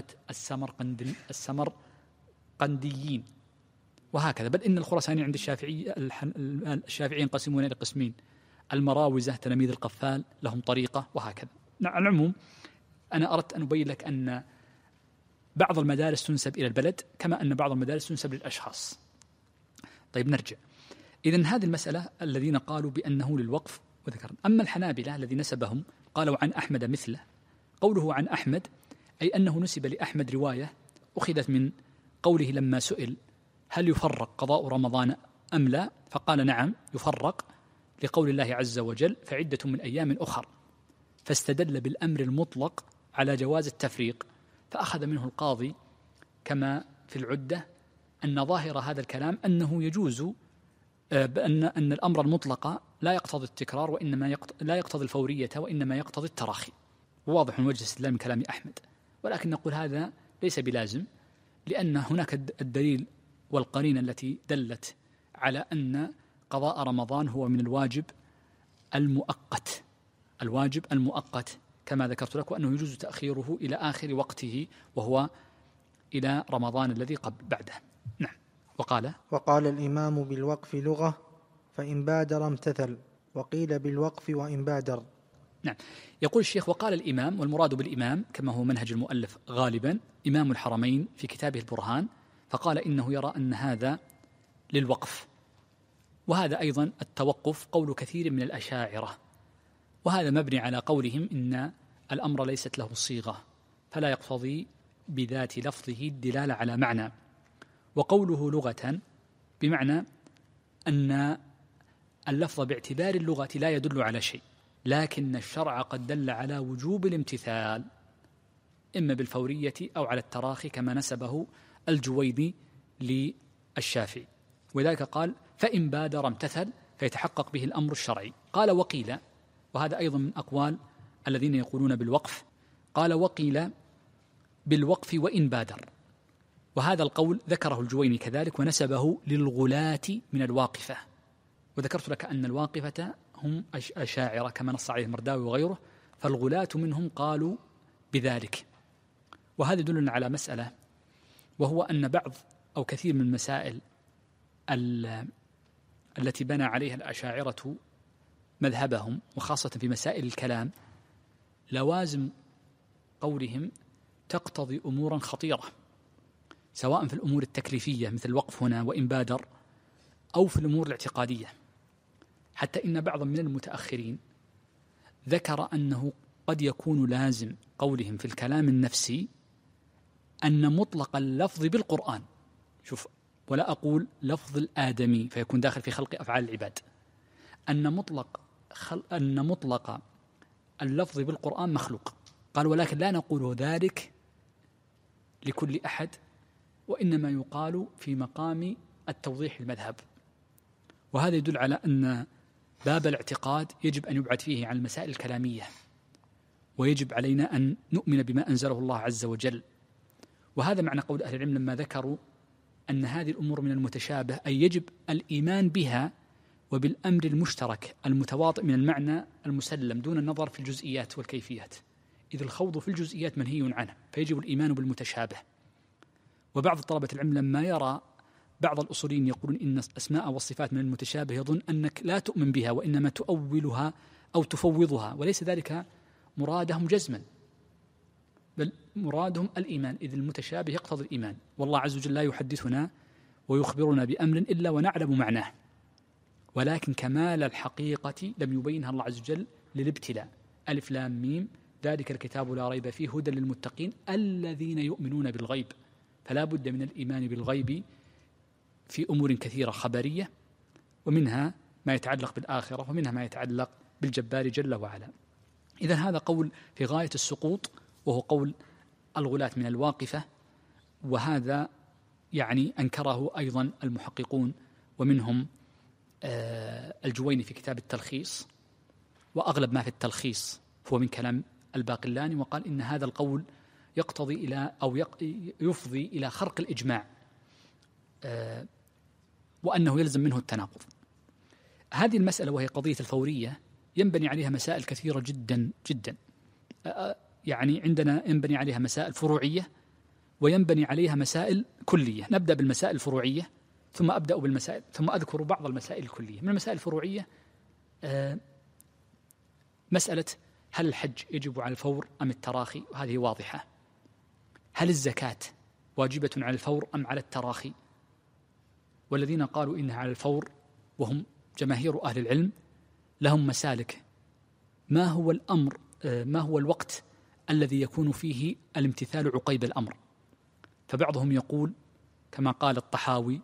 السمرقنديين، وهكذا. بل إن الخراسانيين عند الشافعي ينقسمون إلى قسمين: المراوزة تلاميذ القفال لهم طريقة، وهكذا. على العموم أنا أردت أن أبين لك أن بعض المدارس تنسب إلى البلد كما أن بعض المدارس تنسب للأشخاص. طيب نرجع. إذن هذه المسألة الذين قالوا بأنه للوقف وذكر. أما الحنابلة الذي نسبهم قالوا عن أحمد مثله. قوله عن أحمد أي أنه نسب لأحمد رواية أخذت من قوله لما سئل هل يفرق قضاء رمضان أم لا، فقال نعم يفرق، لقول الله عز وجل فعدة من أيام أخر، فاستدل بالأمر المطلق على جواز التفريق. فأخذ منه القاضي كما في العدة أن ظاهر هذا الكلام أنه يجوز، أن الأمر المطلق لا يقتضي التكرار، وإنما لا يقتضي الفورية، وإنما يقتضي التراخي. واضح من وجه الاستدلال من كلام أحمد، ولكن نقول هذا ليس بلازم، لأن هناك الدليل والقرينة التي دلت على أن قضاء رمضان هو من الواجب المؤقت كما ذكرت لك، وأنه يجوز تأخيره إلى آخر وقته وهو إلى رمضان الذي بعده. نعم. وقال الإمام بالوقف لغة، فإن بادر امتثل، وقيل بالوقف وإن بادر. نعم. يقول الشيخ وقال الإمام، والمراد بالإمام كما هو منهج المؤلف غالبا إمام الحرمين في كتابه البرهان، فقال إنه يرى أن هذا للوقف. وهذا أيضا التوقف قول كثير من الأشاعرة، وهذا مبني على قولهم إن الأمر ليست له صيغة، فلا يقتضي بذات لفظه الدلالة على معنى. وقوله لغة بمعنى أن اللفظ باعتبار اللغة لا يدل على شيء، لكن الشرع قد دل على وجوب الامتثال إما بالفورية أو على التراخي كما نسبه الجويني للشافعي. ولذلك قال فإن بادر امتثل، فيتحقق به الأمر الشرعي. قال وقيل، وهذا أيضا من أقوال الذين يقولون بالوقف، قال وقيل بالوقف وإن بادر، وهذا القول ذكره الجويني كذلك ونسبه للغلاة من الواقفة. وذكرت لك أن الواقفة هم أشاعرة كما نص عليه المرداوي وغيره، فالغلاة منهم قالوا بذلك. وهذا يدلنا على مسألة، وهو أن بعض أو كثير من المسائل التي بنى عليها الأشاعرة مذهبهم، وخاصة في مسائل الكلام، لوازم قولهم تقتضي أمورا خطيرة، سواء في الأمور التكليفية مثل الوقف هنا وإن بادر، أو في الأمور الاعتقادية. حتى إن بعضا من المتأخرين ذكر أنه قد يكون لازم قولهم في الكلام النفسي أن مطلق اللفظ بالقرآن، شوف، ولا أقول لفظ الآدمي فيكون داخل في خلق أفعال العباد، أن مطلق أن مطلق اللفظ بالقرآن مخلوق. قال ولكن لا نقول ذلك لكل أحد، وإنما يقال في مقام التوضيح المذهب. وهذا يدل على أن باب الاعتقاد يجب أن يبعد فيه عن المسائل الكلامية، ويجب علينا أن نؤمن بما أنزله الله عز وجل. وهذا معنى قول أهل العلم لما ذكروا أن هذه الأمور من المتشابه، أي يجب الإيمان بها وبالأمر المشترك المتواطئ من المعنى المسلم دون النظر في الجزئيات والكيفيات، إذ الخوض في الجزئيات منهي عنه، فيجب الإيمان بالمتشابه. وبعض طلبة العلم لما يرى بعض الأصوليين يقولون إن أسماء والصفات من المتشابه يظن أنك لا تؤمن بها وإنما تؤولها أو تفوضها، وليس ذلك مرادهم جزما، بل مرادهم الإيمان، إذ المتشابه يقتضي الإيمان. والله عز وجل لا يحدثنا ويخبرنا بأمر إلا ونعلم معناه، ولكن كمال الحقيقة لم يبينها الله عز وجل للابتلاء. ألف لام ميم ذلك الكتاب لا ريب فيه هدى للمتقين الذين يؤمنون بالغيب. فلا بد من الإيمان بالغيب في أمور كثيرة خبرية، ومنها ما يتعلق بالآخرة، ومنها ما يتعلق بالجبار جل وعلا. إذن هذا قول في غاية السقوط، وهو قول الغلاة من الواقفة، وهذا يعني أنكره أيضا المحققون، ومنهم الجويني في كتاب التلخيص، وأغلب ما في التلخيص هو من كلام الباقلاني، وقال إن هذا القول يقتضي إلى أو يفضي إلى خرق الإجماع، وأنه يلزم منه التناقض. هذه المسألة وهي قضية الفورية ينبني عليها مسائل كثيرة جدا جدا. يعني عندنا ينبني عليها مسائل فروعية وينبني عليها مسائل كلية. نبدأ بالمسائل الفروعية ثم أبدأ بالمسائل، ثم أذكر بعض المسائل الكلية. من المسائل الفروعية مسألة هل الحج يجب على الفور أم التراخي؟ وهذه واضحة. هل الزكاة واجبة على الفور أم على التراخي؟ والذين قالوا إنها على الفور وهم جماهير أهل العلم لهم مسالك. ما هو الأمر، ما هو الوقت الذي يكون فيه الامتثال عقيب الأمر؟ فبعضهم يقول كما قال الطحاوي،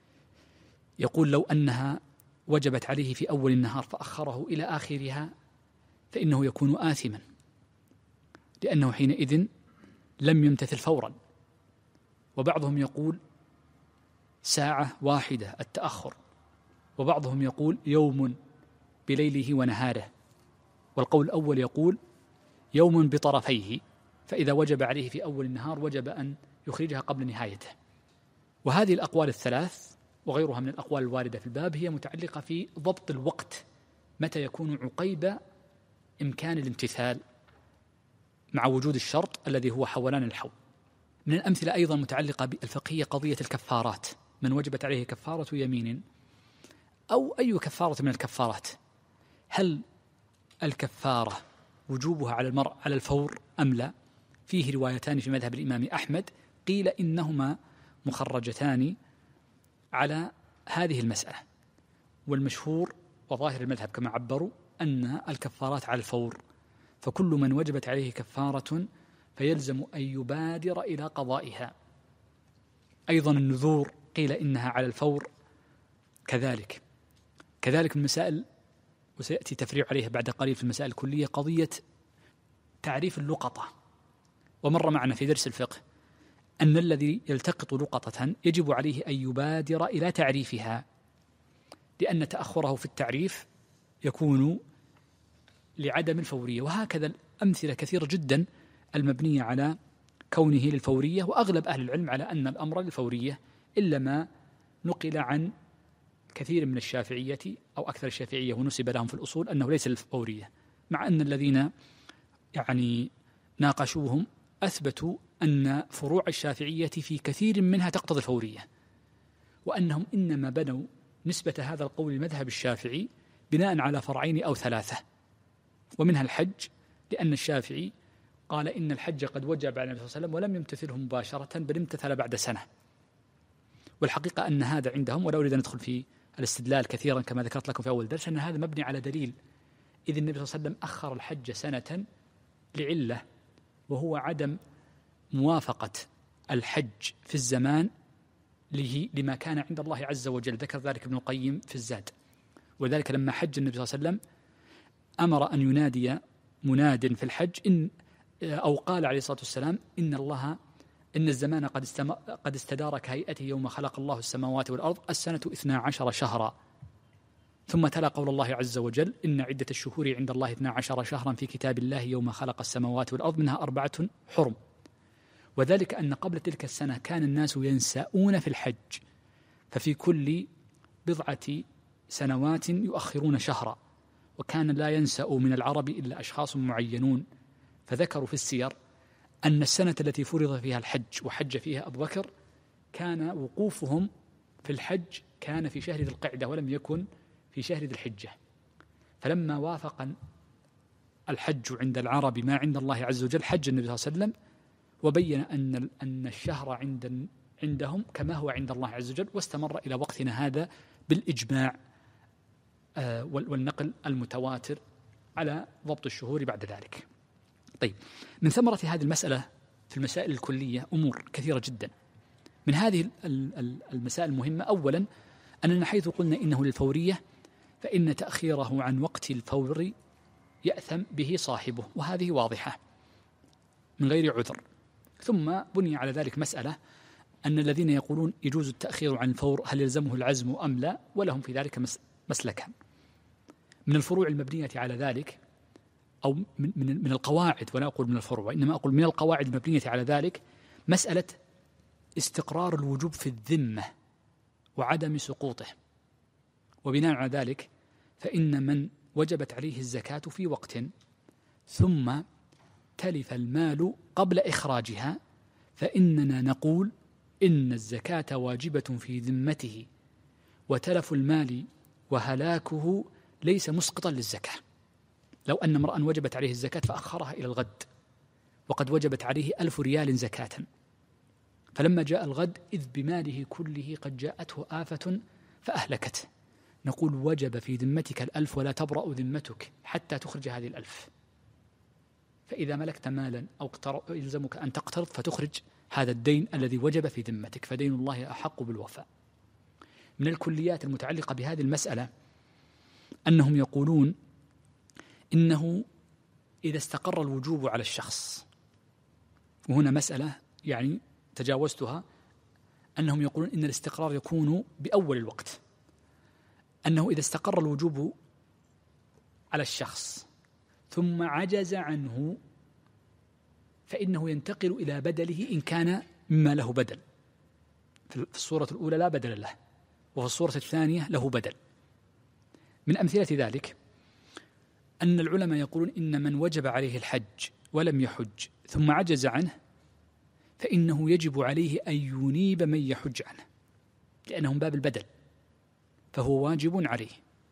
يقول لو أنها وجبت عليه في أول النهار فأخره إلى آخرها فإنه يكون آثما، لأنه حينئذ لم يمتثل فورا. وبعضهم يقول ساعة واحدة التأخر، وبعضهم يقول يوم بليله ونهاره، والقول الأول يقول يوم بطرفيه، فإذا وجب عليه في أول النهار وجب أن يخرجها قبل نهايته. وهذه الأقوال الثلاث وغيرها من الأقوال الواردة في الباب هي متعلقة في ضبط الوقت، متى يكون عقيب إمكان الامتثال مع وجود الشرط الذي هو حولان الحول. من الأمثلة أيضا متعلقة بالفقهية قضية الكفارات، من وجبت عليه كفارة يمين أو أي كفارة من الكفارات، هل الكفارة وجوبها على المرء على الفور أم لا؟ فيه روايتان في مذهب الإمام أحمد، قيل إنهما مخرجتان على هذه المسألة، والمشهور وظاهر المذهب كما عبروا أن الكفارات على الفور، فكل من وجبت عليه كفارة فيلزم أن يبادر إلى قضائها. أيضا النذور قيل إنها على الفور كذلك. كذلك المسائل، وسيأتي تفريع عليها بعد قليل في المسائل الكلية، قضية تعريف اللقطة. ومر معنا في درس الفقه أن الذي يلتقط لقطة يجب عليه أن يبادر إلى تعريفها، لأن تأخره في التعريف يكون لعدم الفورية. وهكذا الأمثلة كثيرة جدا المبنية على كونه للفورية، وأغلب أهل العلم على أن الأمر للفورية، إلا ما نقل عن كثير من الشافعية أو أكثر الشافعية ونسب لهم في الأصول أنه ليس للفورية، مع أن الذين يعني ناقشوهم أثبتوا أن فروع الشافعية في كثير منها تقتضي الفورية، وأنهم إنما بنوا نسبة هذا القول لمذهب الشافعي بناء على فرعين أو ثلاثة، ومنها الحج، لأن الشافعي قال إن الحج قد وجب على النبي صلى الله عليه وسلم ولم يمتثله مباشرة بل امتثل بعد سنة. والحقيقة أن هذا عندهم، ولا أريد أن ندخل في الاستدلال كثيرا كما ذكرت لكم في أول درس، أن هذا مبني على دليل، إذ النبي صلى الله عليه وسلم أخر الحج سنة لعلة، وهو عدم موافقة الحج في الزمان لما كان عند الله عز وجل. ذكر ذلك ابن القيم في الزاد. وذلك لما حج النبي صلى الله عليه وسلم أمر أن ينادي مناد في الحج أو قال عليه الصلاة والسلام إن الزمان قد استدار كهيئته يوم خلق الله السماوات والأرض السنة 12 شهرا. ثم تلا قول الله عز وجل: إن عدة الشهور عند الله 12 شهرا في كتاب الله يوم خلق السماوات والأرض منها 4 حرم. وذلك أن قبل تلك السنة كان الناس ينساؤون في الحج، ففي كل 10 سنوات يؤخرون شهرا، وكان لا ينسأ من العرب إلا أشخاص معينون. فذكروا في السير أن السنة التي فرض فيها الحج وحج فيها أبو بكر كان وقوفهم في الحج كان في شهر ذي القعدة ولم يكن في شهر ذي الحجة. فلما وافق الحج عند العرب ما عند الله عز وجل حج النبي صلى الله عليه وسلم وبين أن الشهر عندهم كما هو عند الله عز وجل، واستمر إلى وقتنا هذا بالإجماع والنقل المتواتر على ضبط الشهور بعد ذلك. طيب، من ثمرة هذه المسألة في المسائل الكلية أمور كثيرة جدا. من هذه المسائل المهمة أولا أننا حيث قلنا إنه للفورية فإن تأخيره عن وقت الفور يأثم به صاحبه، وهذه واضحة من غير عذر. ثم بني على ذلك مسألة أن الذين يقولون يجوز التأخير عن الفور هل يلزمه العزم أم لا، ولهم في ذلك مسلكان. من الفروع المبنية على ذلك أو من القواعد، ولا أقول من الفروع وإنما أقول من القواعد المبنية على ذلك مسألة استقرار الوجوب في الذمة وعدم سقوطه. وبناء على ذلك فإن من وجبت عليه الزكاة في وقت ثم تلف المال قبل إخراجها فإننا نقول إن الزكاة واجبة في ذمته، وتلف المال وهلاكه ليس مسقطا للزكاة. لو أن امرأ وجبت عليه الزكاة فأخرها إلى الغد وقد وجبت عليه 1000 ريال زكاة، فلما جاء الغد إذ بماله كله قد جاءته آفة فأهلكته، نقول وجب في ذمتك 1000 ولا تبرأ ذمتك حتى تخرج هذه 1000. فإذا ملكت مالا أو يلزمك أن تقترض فتخرج هذا الدين الذي وجب في ذمتك، فدين الله أحق بالوفاء. من الكليات المتعلقة بهذه المسألة أنهم يقولون إنه إذا استقر الوجوب على الشخص، وهنا مسألة يعني تجاوزتها، أنهم يقولون إن الاستقرار يكون بأول الوقت، أنه إذا استقر الوجوب على الشخص ثم عجز عنه فإنه ينتقل إلى بدله إن كان مما له بدل. في الصورة الأولى لا بدل له، وفي الصورة الثانية له بدل. من أمثلة ذلك أن العلماء يقولون إن من وجب عليه الحج ولم يحج ثم عجز عنه فإنه يجب عليه أن ينيب من يحج عنه، لأنه من باب البدل فهو واجب عليه.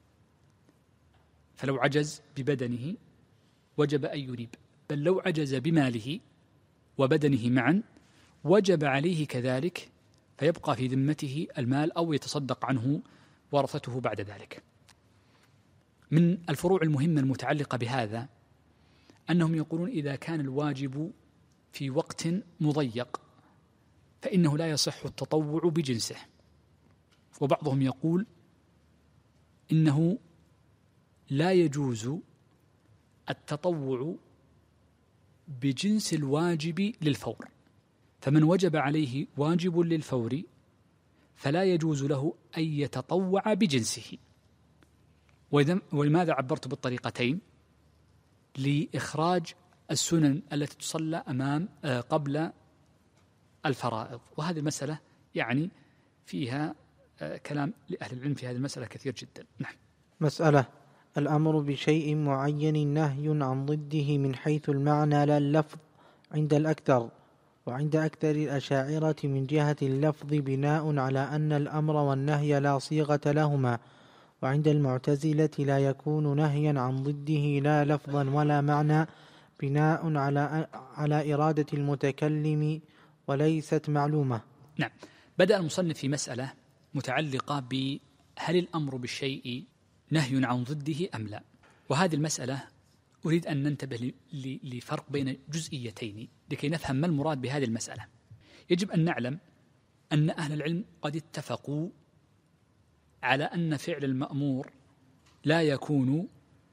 فلو عجز ببدنه وجب أن ينيب، بل لو عجز بماله وبدنه معا وجب عليه كذلك، فيبقى في ذمته المال أو يتصدق عنه ورثته بعد ذلك. من الفروع المهمة المتعلقة بهذا أنهم يقولون إذا كان الواجب في وقت مضيق فإنه لا يصح التطوع بجنسه، وبعضهم يقول إنه لا يجوز التطوع بجنس الواجب للفور، فمن وجب عليه واجب للفور فلا يجوز له أن يتطوع بجنسه. ولماذا عبرت بالطريقتين؟ لإخراج السنن التي تصلى قبل الفرائض، وهذه المسألة يعني فيها كلام لأهل العلم في هذه المسألة كثير جدا. نعم. مسألة: الأمر بشيء معين نهي عن ضده من حيث المعنى لا اللفظ عند الأكثر، وعند أكثر الأشاعرة من جهة اللفظ بناء على أن الأمر والنهي لا صيغة لهما، وعند المعتزلة لا يكون نهيا عن ضده لا لفظا ولا معنى بناء على إرادة المتكلم وليست معلومة. نعم. بدأ المصنف في مسألة متعلقة بهل الأمر بالشيء نهي عن ضده أم لا، وهذه المسألة أريد أن ننتبه لفرق بين جزئيتين لكي نفهم ما المراد بهذه المسألة. يجب أن نعلم أن أهل العلم قد اتفقوا على أن فعل المأمور لا يكون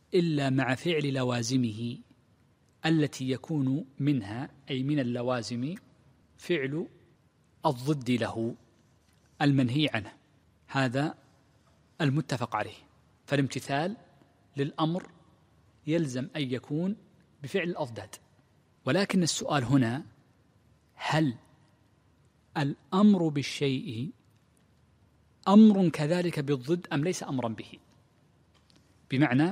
إلا مع فعل لوازمه التي يكون منها، أي من اللوازم، فعل الضد له المنهي عنه، هذا المتفق عليه. فالامتثال للأمر يلزم أن يكون بفعل الأضداد. ولكن السؤال هنا: هل الأمر بالشيء أمر كذلك بالضد أم ليس أمرا به؟ بمعنى: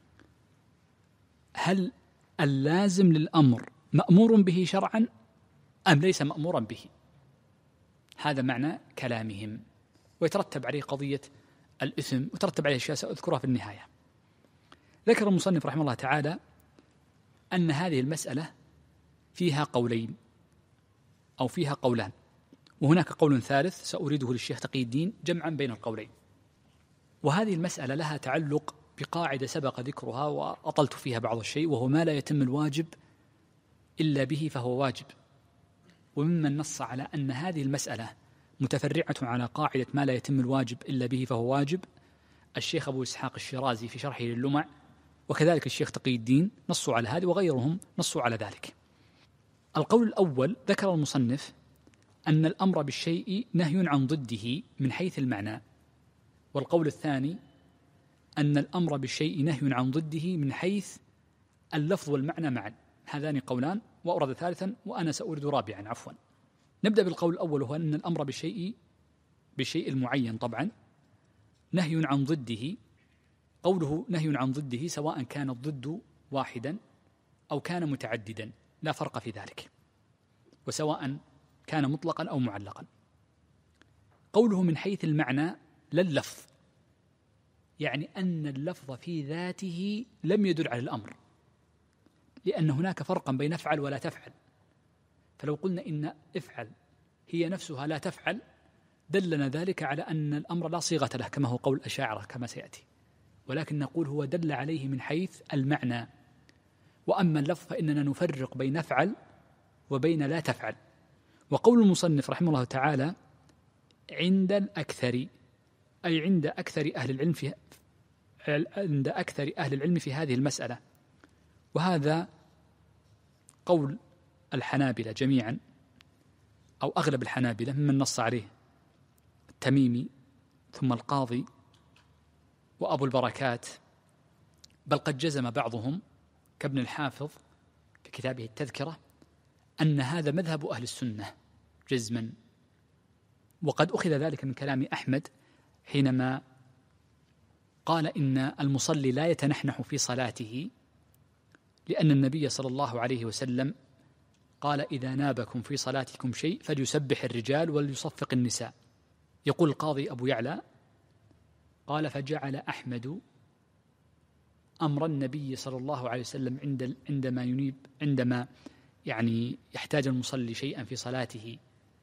هل اللازم للأمر مأمور به شرعا أم ليس مأمورا به؟ هذا معنى كلامهم، ويترتب عليه قضية الإثم، وترتب عليه أشياء سأذكرها في النهاية. ذكر المصنف رحمه الله تعالى أن هذه المسألة فيها قولين أو فيها قولان، وهناك قول ثالث سأريده للشيخ تقي الدين جمعا بين القولين. وهذه المسألة لها تعلق بقاعدة سبق ذكرها وأطلت فيها بعض الشيء، وهو ما لا يتم الواجب إلا به فهو واجب. وممن نص على أن هذه المسألة متفرعة على قاعدة ما لا يتم الواجب إلا به فهو واجب الشيخ أبو إسحاق الشيرازي في شرحه للمع، وكذلك الشيخ تقي الدين نصوا على هذه، وغيرهم نصوا على ذلك. القول الأول ذكر المصنف أن الأمر بالشيء نهي عن ضده من حيث المعنى، والقول الثاني أن الأمر بالشيء نهي عن ضده من حيث اللفظ والمعنى معا. هذان قولان، وأورد ثالثا وأنا سأورد رابعا عفوا. نبدأ بالقول الأول، وهو أن الأمر بالشيء المعين طبعا نهي عن ضده. قوله نهي عن ضده سواء كان الضد واحدا أو كان متعددا لا فرق في ذلك، وسواء كان مطلقا أو معلقا. قوله من حيث المعنى لا اللفظ، يعني أن اللفظ في ذاته لم يدل على الأمر، لأن هناك فرقا بين افعل ولا تفعل. فلو قلنا إن افعل هي نفسها لا تفعل دلنا ذلك على أن الأمر لا صيغة له، كما هو قول الأشاعرة كما سيأتي. ولكن نقول هو دل عليه من حيث المعنى. وأما اللفظ فإننا نفرق بين افعل وبين لا تفعل. وقول المصنف رحمه الله تعالى عند الأكثر، أي عند أكثر أهل العلم في هذه المسألة، وهذا قول الحنابلة جميعا أو أغلب الحنابلة ممن نص عليه التميمي ثم القاضي وأبو البركات، بل قد جزم بعضهم كابن الحافظ في كتابه التذكرة أن هذا مذهب أهل السنة جزما. وقد أخذ ذلك من كلام أحمد حينما قال إن المصلي لا يتنحنح في صلاته، لأن النبي صلى الله عليه وسلم قال إذا نابكم في صلاتكم شيء فليسبح الرجال وليصفق النساء. يقول القاضي أبو يعلى قال فجعل أحمد أمر النبي صلى الله عليه وسلم عندما يعني يحتاج المصلي شيئا في صلاته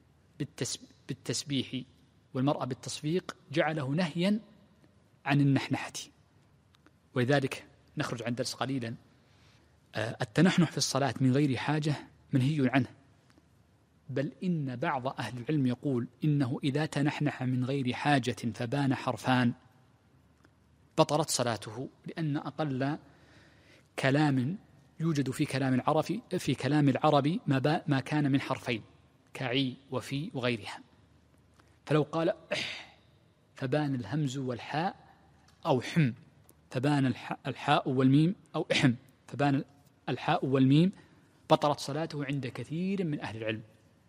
بالتسبيح والمرأة بالتصفيق جعله نهيا عن النحنحة. ولذلك نخرج عن درس قليلا. التنحنح في الصلاة من غير حاجة منهي عنه، بل إن بعض أهل العلم يقول إنه إذا تنحنح من غير حاجة فبان حرفان بطلت صلاته، لأن أقل كلام يوجد في كلام العرب ما كان من حرفين كعي وفي وغيرها. فلو قال إح فبان الهمز والحاء، أو حم فبان الحاء والميم، أو إحم فبان الحاء والميم، بطلت صلاته عند كثير من أهل العلم.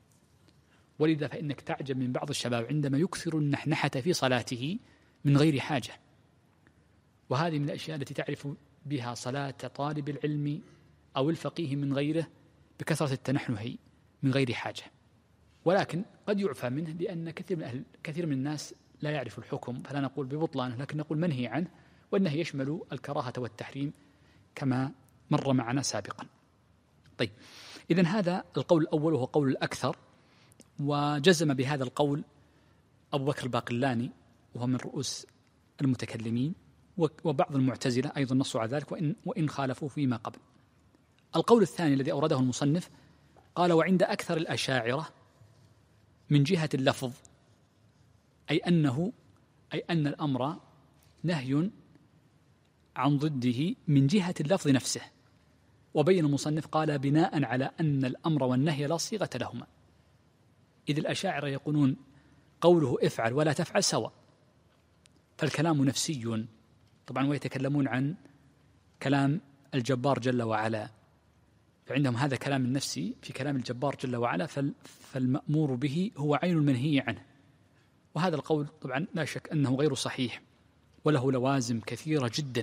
ولذا فإنك تعجب من بعض الشباب عندما يكثر النحنحة في صلاته من غير حاجة، وهذه من الأشياء التي تعرف بها صلاة طالب العلم أو الفقيه من غيره بكثرة التنحنح من غير حاجة. ولكن قد يعفى منه لأن كثير من الناس لا يعرف الحكم، فلا نقول ببطلانه لكن نقول منهي عنه، والنهي يشمل الكراهة والتحريم كما مر معنا سابقا. طيب، إذن هذا القول الأول وهو قول الأكثر، وجزم بهذا القول أبو بكر الباقلاني وهو من رؤوس المتكلمين، وبعض المعتزلة أيضا نصوا على ذلك وإن خالفوا فيما قبل. القول الثاني الذي أورده المصنف قال وعند أكثر الأشاعرة من جهة اللفظ، أي أن الأمر نهي عن ضده من جهة اللفظ نفسه. وبين المصنف قال بناء على أن الأمر والنهي لا صيغة لهما، إذ الأشاعرة يقولون قوله افعل ولا تفعل سواء، فالكلام نفسي طبعا، ويتكلمون عن كلام الجبار جل وعلا، فعندهم هذا كلام النفسي في كلام الجبار جل وعلا، فالمأمور به هو عين المنهي عنه. وهذا القول طبعا لا شك أنه غير صحيح، وله لوازم كثيرة جدا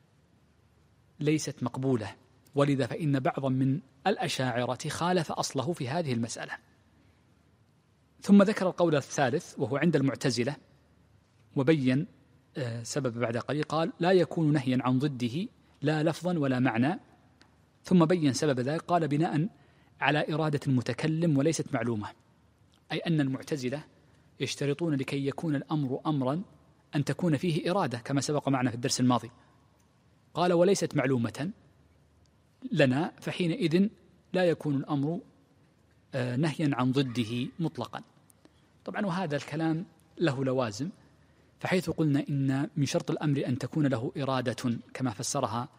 ليست مقبولة، ولذا فإن بعضا من الأشاعرة خالف أصله في هذه المسألة. ثم ذكر القول الثالث وهو عند المعتزلة، وبين سبب بعد قليل، قال لا يكون نهيا عن ضده لا لفظا ولا معنى، ثم بين سبب ذلك قال بناء على إرادة المتكلم وليست معلومة، أي أن المعتزلة يشترطون لكي يكون الأمر أمرا أن تكون فيه إرادة كما سبق معنا في الدرس الماضي، قال وليست معلومة لنا، فحينئذ لا يكون الأمر نهيا عن ضده مطلقا. طبعا وهذا الكلام له لوازم، فحيث قلنا إن من شرط الأمر أن تكون له إرادة كما فسرها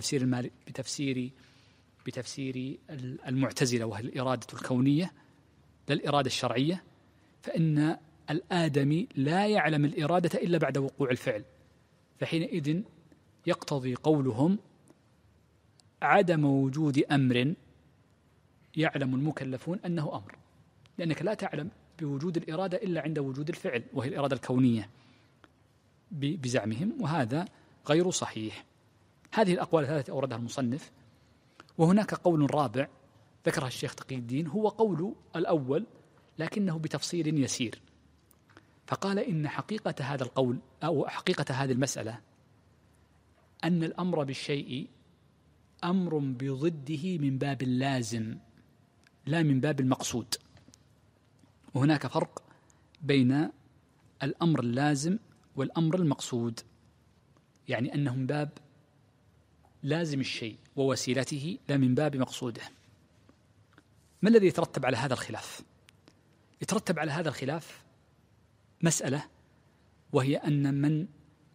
بتفسير المعتزلة وهي الإرادة الكونية لا الإرادة الشرعية، فإن الآدمي لا يعلم الإرادة إلا بعد وقوع الفعل، فحينئذ يقتضي قولهم عدم وجود أمر يعلم المكلفون أنه أمر، لأنك لا تعلم بوجود الإرادة إلا عند وجود الفعل وهي الإرادة الكونية بزعمهم، وهذا غير صحيح. هذه الأقوال الثلاثة أوردها المصنف، وهناك قول رابع ذكرها الشيخ تقي الدين، هو قول الأول لكنه بتفصيل يسير، فقال إن حقيقة هذا القول أو حقيقة هذه المسألة أن الأمر بالشيء أمر بضده من باب اللازم لا من باب المقصود، وهناك فرق بين الأمر اللازم والأمر المقصود، يعني أنه من باب لازم الشيء ووسيلته لا من باب مقصوده. ما الذي يترتب على هذا الخلاف؟ يترتب على هذا الخلاف مسألة، وهي أن من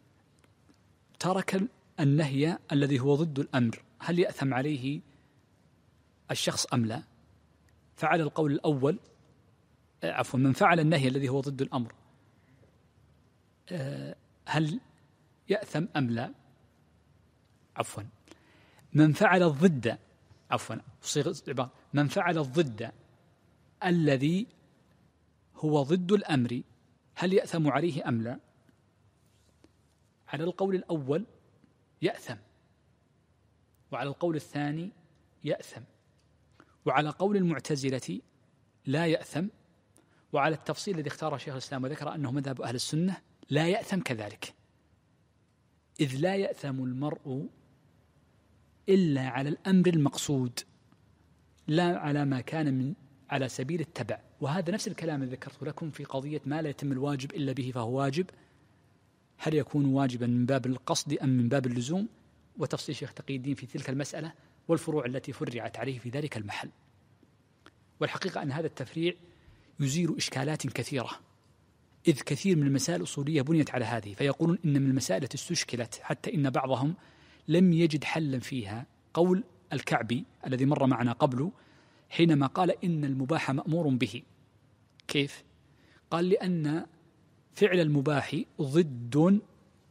ترك النهي الذي هو ضد الأمر هل يأثم عليه الشخص أم لا؟ فعلى القول الأول من فعل النهي الذي هو ضد الأمر هل يأثم أم لا؟ من فعل الضد من فعل الضد الذي هو ضد الأمر هل يأثم عليه أم لا؟ على القول الأول يأثم، وعلى القول الثاني يأثم، وعلى قول المعتزلة لا يأثم، وعلى التفصيل الذي اختاره شيخ الإسلام وذكر أنه مذهب أهل السنة لا يأثم كذلك، إذ لا يأثم المرء إلا على الأمر المقصود لا على ما كان من على سبيل التبع. وهذا نفس الكلام الذي ذكرته لكم في قضية ما لا يتم الواجب إلا به فهو واجب، هل يكون واجبا من باب القصد أم من باب اللزوم، وتفصيل شيخ تقي الدين في تلك المسألة والفروع التي فرعت عليه في ذلك المحل. والحقيقة أن هذا التفريع يزيل إشكالات كثيرة، إذ كثير من المسائل الأصولية بنيت على هذه، فيقولون إن من المسائل التي استشكلت حتى إن بعضهم لم يجد حلا فيها قول الكعبي الذي مر معنا قبله حينما قال إن المباح مأمور به. كيف؟ قال لأن فعل المباح ضد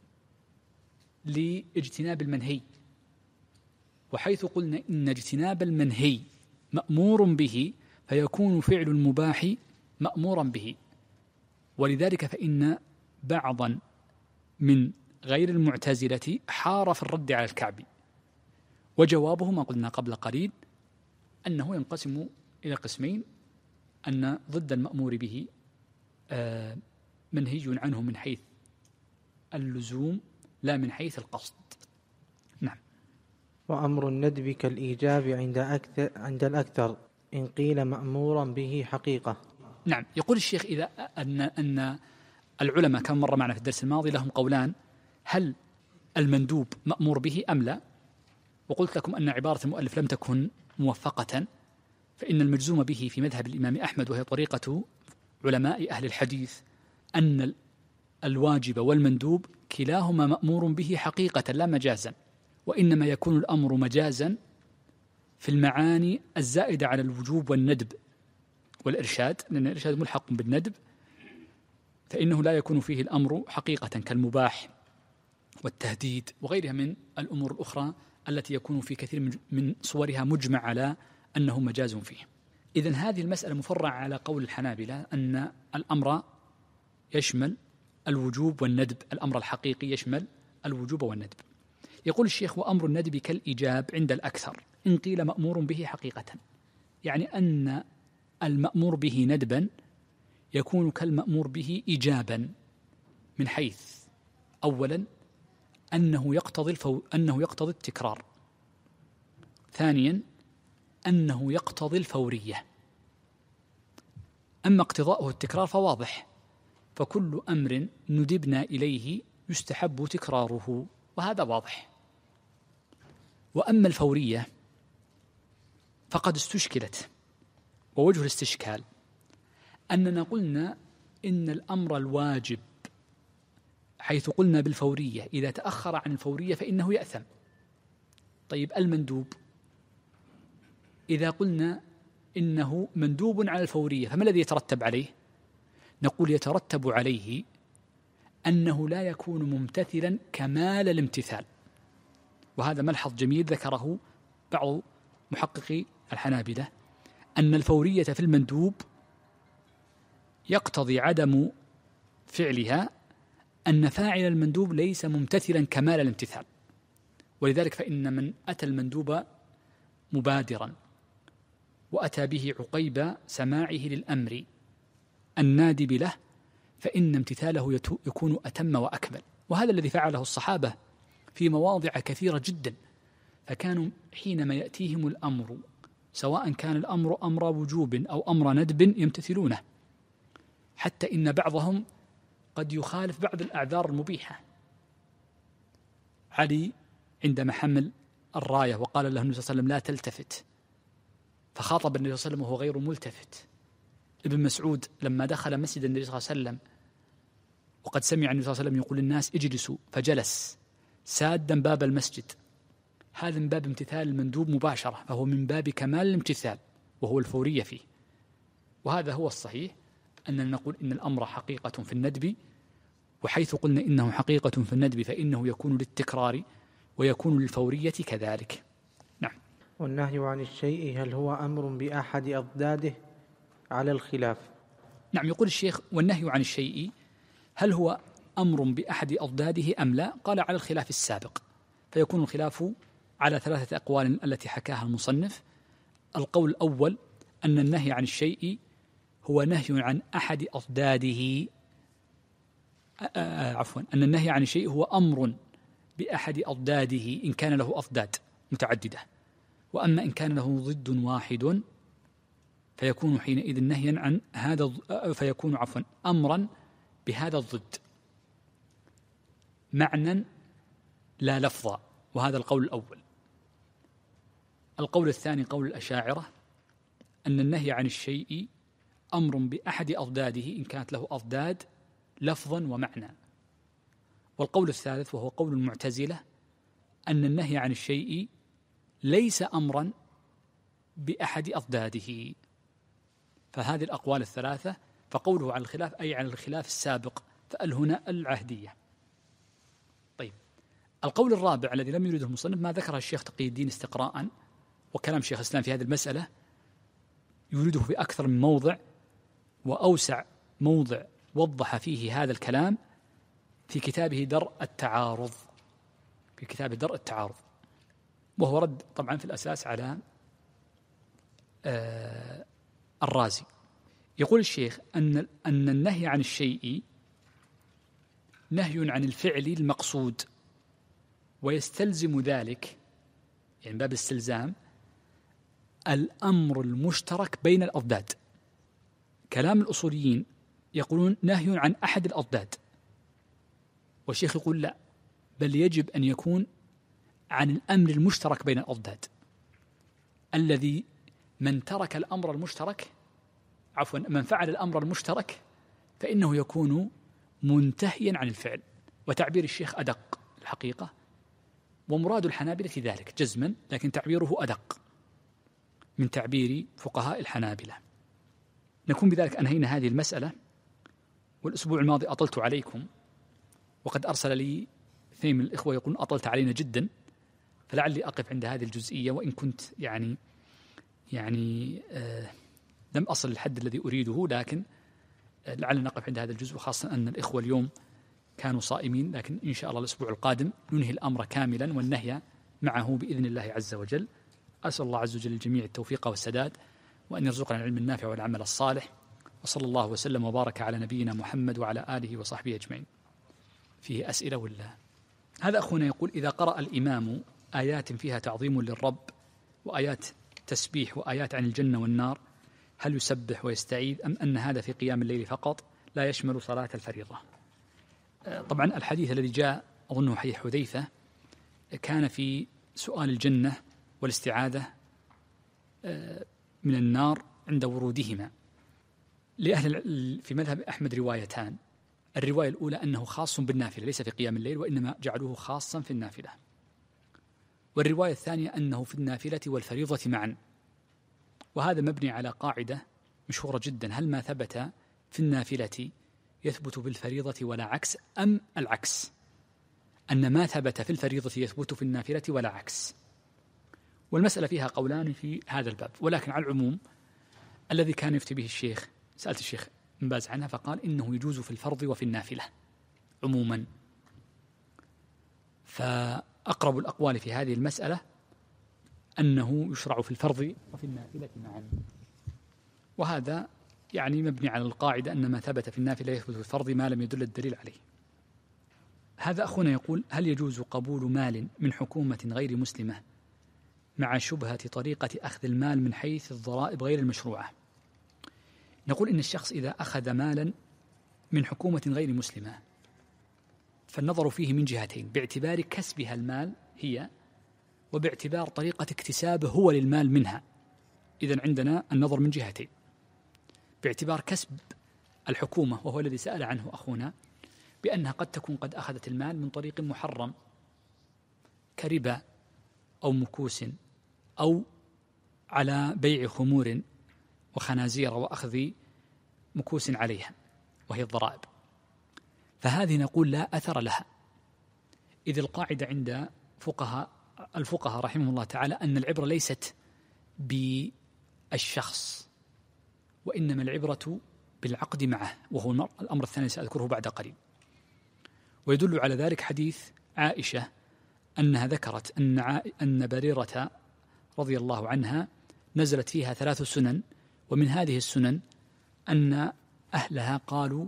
لاجتناب المنهي، وحيث قلنا إن اجتناب المنهي مأمور به فيكون فعل المباح مأمورا به، ولذلك فإن بعضا من غير المعتزلة حار في الرد على الكعبي، وجوابه ما قلنا قبل قليل أنه ينقسم إلى قسمين، أن ضد المأمور به منهي عنه من حيث اللزوم لا من حيث القصد. نعم. وأمر الندب كالإيجاب عند الأكثر إن قيل مأمورا به حقيقة. نعم. يقول الشيخ إذا أن العلماء كما مر معنا في الدرس الماضي لهم قولان، هل المندوب مأمور به أم لا؟ وقلت لكم أن عبارة المؤلف لم تكن موفقة، فإن المجزوم به في مذهب الإمام أحمد وهي طريقة علماء أهل الحديث أن الواجب والمندوب كلاهما مأمور به حقيقة لا مجازا، وإنما يكون الأمر مجازا في المعاني الزائدة على الوجوب والندب والإرشاد، لأن الإرشاد ملحق بالندب، فإنه لا يكون فيه الأمر حقيقة كالمباح والتهديد وغيرها من الأمور الأخرى التي يكون في كثير من صورها مجمع على أنه مجاز فيه. إذن هذه المسألة مفرعة على قول الحنابلة أن الأمر يشمل الوجوب والندب، الأمر الحقيقي يشمل الوجوب والندب. يقول الشيخ: وأمر الندب كالإيجاب عند الأكثر إن قيل مأمور به حقيقة، يعني أن المأمور به ندبا يكون كالمأمور به إيجابا، من حيث أولا أنه يقتضي التكرار، ثانيا أنه يقتضي الفورية. أما اقتضاؤه التكرار فواضح، فكل أمر ندبنا إليه يستحب تكراره، وهذا واضح. وأما الفورية فقد استشكلت، ووجه الاستشكال أننا قلنا إن الأمر الواجب حيث قلنا بالفورية إذا تأخر عن الفورية فإنه يأثم. طيب المندوب إذا قلنا إنه مندوب على الفورية فما الذي يترتب عليه؟ نقول يترتب عليه أنه لا يكون ممتثلا كمال الامتثال، وهذا ملحظ جميل ذكره بعض محققي الحنابلة، أن الفورية في المندوب يقتضي عدم فعلها أن فاعل المندوب ليس ممتثلا كمال الامتثال، ولذلك فإن من أتى المندوب مبادرا وأتى به عقيب سماعه للأمر النادب له فإن امتثاله يكون أتم وأكمل. وهذا الذي فعله الصحابة في مواضع كثيرة جدا، فكانوا حينما يأتيهم الأمر سواء كان الأمر أمر وجوب أو أمر ندب يمتثلونه، حتى إن بعضهم قد يخالف بعض الأعذار المبيحة. علي عندما حمل الراية وقال له النبي صلى الله عليه وسلم لا تلتفت، فخاطب النبي صلى الله عليه وسلم وهو غير ملتفت. ابن مسعود لما دخل مسجد النبي صلى الله عليه وسلم وقد سمع النبي صلى الله عليه وسلم يقول للناس اجلسوا، فجلس سادا باب المسجد، هذا من باب امتثال المندوب مباشرة، فهو من باب كمال الامتثال وهو الفورية فيه. وهذا هو الصحيح، أننا نقول إن الأمر حقيقة في الندب، وحيث قلنا إنه حقيقة في الندب فإنه يكون للتكرار ويكون للفورية كذلك. نعم. والنهي عن الشيء هل هو أمر بأحد أضداده على الخلاف؟ نعم، يقول الشيخ: والنهي عن الشيء هل هو أمر بأحد أضداده أم لا؟ قال: على الخلاف السابق، فيكون الخلاف على 3 أقوال التي حكاها المصنف. القول الأول أن النهي عن الشيء هو نهي عن أحد أضداده، أن النهي عن الشيء هو أمر بأحد أضداده إن كان له أضداد متعددة، وأما إن كان له ضد واحد فيكون حينئذ نهيا عن هذا، فيكون أمرا بهذا الضد معنى لا لفظا، وهذا القول الأول. القول الثاني قول الأشاعرة أن النهي عن الشيء أمر بأحد أضداده إن كانت له أضداد لفظا ومعنى. والقول الثالث وهو قول المعتزلة أن النهي عن الشيء ليس أمرا بأحد أضداده. فهذه الأقوال الثلاثة، فقوله على الخلاف أي على الخلاف السابق، فأل هنا العهدية. طيب، القول الرابع الذي لم يرده المصنف ما ذكره الشيخ تقي الدين استقراء، وكلام شيخ الإسلام في هذه المسألة يريده في أكثر من موضع، وأوسع موضع وضح فيه هذا الكلام في كتابه درء التعارض، وهو رد طبعا في الأساس على الرازي. يقول الشيخ أن النهي عن الشيء نهي عن الفعل المقصود، ويستلزم ذلك، يعني باب الاستلزام، الأمر المشترك بين الأضداد. كلام الأصوليين يقولون نهي عن أحد الأضداد، والشيخ يقول لا، بل يجب أن يكون عن الأمر المشترك بين الأضداد، الذي من ترك الأمر المشترك من فعل الأمر المشترك فإنه يكون منتهيا عن الفعل، وتعبير الشيخ أدق الحقيقة، ومراد الحنابلة ذلك جزما، لكن تعبيره أدق من تعبير فقهاء الحنابلة. نكون بذلك أنهينا هذه المسألة. والأسبوع الماضي أطلت عليكم، وقد أرسل لي اثنين من الإخوة يقولون أطلت علينا جدا، فلعلي أقف عند هذه الجزئية، وإن كنت يعني لم أصل للحد الذي أريده، لكن لعلنا نقف عند هذا الجزء، خاصة أن الإخوة اليوم كانوا صائمين. لكن إن شاء الله الأسبوع القادم ننهي الأمر كاملا والنهي معه بإذن الله عز وجل. أسأل الله عز وجل الجميع التوفيق والسداد، وأن يرزقنا العلم النافع والعمل الصالح، وصلى الله وسلم وبارك على نبينا محمد وعلى آله وصحبه أجمعين. فيه أسئلة ولا؟ هذا أخونا يقول: إذا قرأ الإمام آيات فيها تعظيم للرب وآيات تسبيح وآيات عن الجنة والنار، هل يسبح ويستعيذ، أم أن هذا في قيام الليل فقط لا يشمل صلاة الفريضة؟ طبعا الحديث الذي جاء أظنه حديث حذيفة كان في سؤال الجنة والاستعاذة من النار عند ورودهما. لأهل في مذهب أحمد روايتان: الرواية الأولى أنه خاص بالنافلة ليس في قيام الليل، وإنما جعلوه خاصا في النافلة. والرواية الثانية أنه في النافلة والفريضة معا. وهذا مبني على قاعدة مشهورة جدا: هل ما ثبت في النافلة يثبت في الفريضة ولا عكس، أم العكس، أن ما ثبت في الفريضة يثبت في النافلة ولا عكس؟ والمسألة فيها قولان في هذا الباب، ولكن على العموم الذي كان يفتي به الشيخ، سألت الشيخ بن باز عنها فقال إنه يجوز في الفرض وفي النافلة عموما. فأقرب الأقوال في هذه المسألة أنه يشرع في الفرض وفي النافلة معا، وهذا يعني مبني على القاعدة أن ما ثبت في النافلة يثبت في الفرض ما لم يدل الدليل عليه. هذا أخونا يقول: هل يجوز قبول مال من حكومة غير مسلمة مع شبهة طريقة أخذ المال من حيث الضرائب غير المشروعة؟ نقول إن الشخص إذا أخذ مالا من حكومة غير مسلمة فالنظر فيه من جهتين: باعتبار كسبها المال هي، وباعتبار طريقة اكتسابه هو للمال منها. إذن عندنا النظر من جهتين: باعتبار كسب الحكومة، وهو الذي سأل عنه أخونا، بأنها قد تكون قد أخذت المال من طريق محرم كربا أو مكوس أو على بيع خمور وخنازير وأخذ مكوس عليها وهي الضرائب، فهذه نقول لا أثر لها، إذ القاعدة عند الفقهاء رحمه الله تعالى أن العبرة ليست بالشخص، وإنما العبرة بالعقد معه، وهو الأمر الثاني سأذكره بعد قليل. ويدل على ذلك حديث عائشة أنها ذكرت أن بريرة رضي الله عنها نزلت فيها 3 سنن، ومن هذه السنن أن أهلها قالوا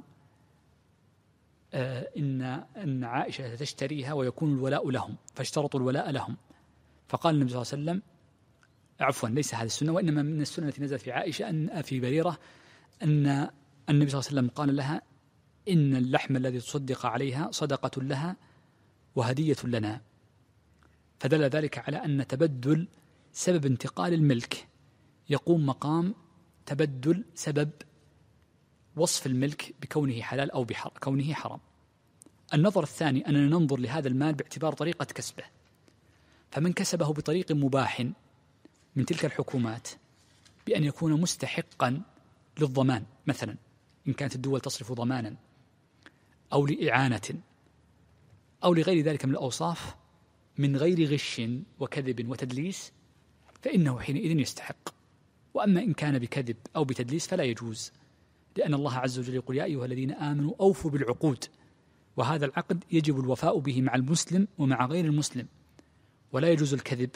إن عائشة تشتريها ويكون الولاء لهم، فاشترطوا الولاء لهم. فقال النبي صلى الله عليه وسلم، عفوا ليس هذه السنة، وإنما من السنة التي نزلت في عائشة أن في بريرة أن النبي صلى الله عليه وسلم قال لها: إن اللحم الذي تصدق عليها صدقة لها وهدية لنا. فدل ذلك على أن تبدل سبب انتقال الملك يقوم مقام تبدل سبب وصف الملك بكونه حلال أو بكونه حرام. النظر الثاني أننا ننظر لهذا المال باعتبار طريقة كسبه، فمن كسبه بطريق مباح من تلك الحكومات بأن يكون مستحقا للضمان، مثلا إن كانت الدول تصرف ضمانا أو لإعانة أو لغير ذلك من الأوصاف من غير غش وكذب وتدليس، فإنه حينئذ يستحق. وأما إن كان بكذب أو بتدليس فلا يجوز، لأن الله عز وجل يقول: يا أيها الذين آمنوا أوفوا بالعقود، وهذا العقد يجب الوفاء به مع المسلم ومع غير المسلم، ولا يجوز الكذب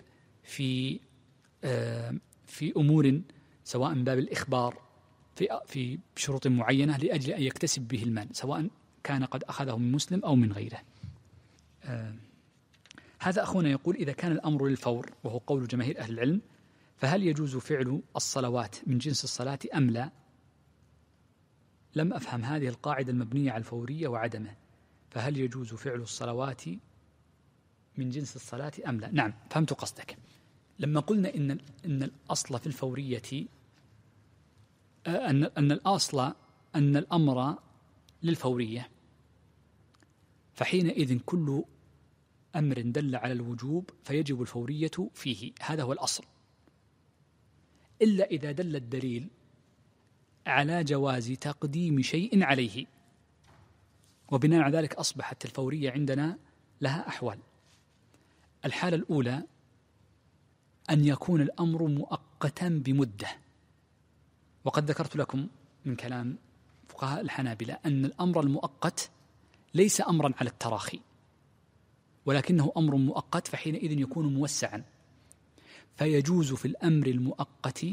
في أمور سواء من باب الإخبار في شروط معينة لأجل أن يكتسب به المال، سواء كان قد أخذه من مسلم أو من غيره. هذا أخونا يقول: إذا كان الأمر للفور، وهو قول جماهير أهل العلم، فهل يجوز فعل الصلوات من جنس الصلاة أم لا؟ لم أفهم هذه القاعدة المبنية على الفورية وعدمه. فهل يجوز فعل الصلوات من جنس الصلاة أم لا؟ نعم، فهمت قصدك. لما قلنا إن الأصل في الفورية أن الأصل أن الأمر للفورية، فحينئذ كل أمر دل على الوجوب فيجب الفورية فيه، هذا هو الأصل، إلا إذا دل الدليل على جواز تقديم شيء عليه، وبناء على ذلك أصبحت الفورية عندنا لها أحوال. الحالة الأولى أن يكون الأمر مؤقتا بمدة، وقد ذكرت لكم من كلام فقهاء الحنابلة أن الأمر المؤقت ليس أمرا على التراخي، ولكنه أمر مؤقت، فحينئذ يكون موسعا، فيجوز في الأمر المؤقت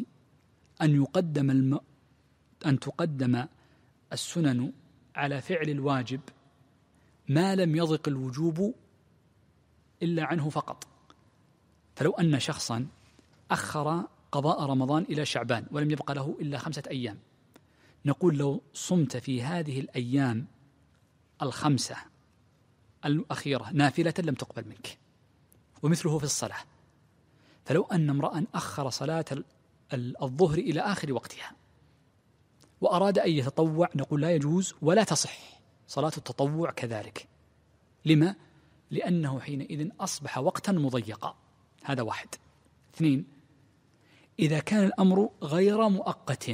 أن تقدم السنن على فعل الواجب ما لم يضق الوجوب إلا عنه فقط. فلو أن شخصا أخر قضاء رمضان إلى شعبان ولم يبق له إلا 5 أيام، نقول لو صمت في هذه الأيام 5 الأخيرة نافلة لم تقبل منك، ومثله في الصلاة. فلو أن امرأ أخر صلاة الظهر إلى آخر وقتها وأراد أن يتطوع، نقول لا يجوز ولا تصح صلاة التطوع كذلك. لما؟ لأنه حينئذ أصبح وقتا مضيقا. هذا 1. 2، إذا كان الأمر غير مؤقت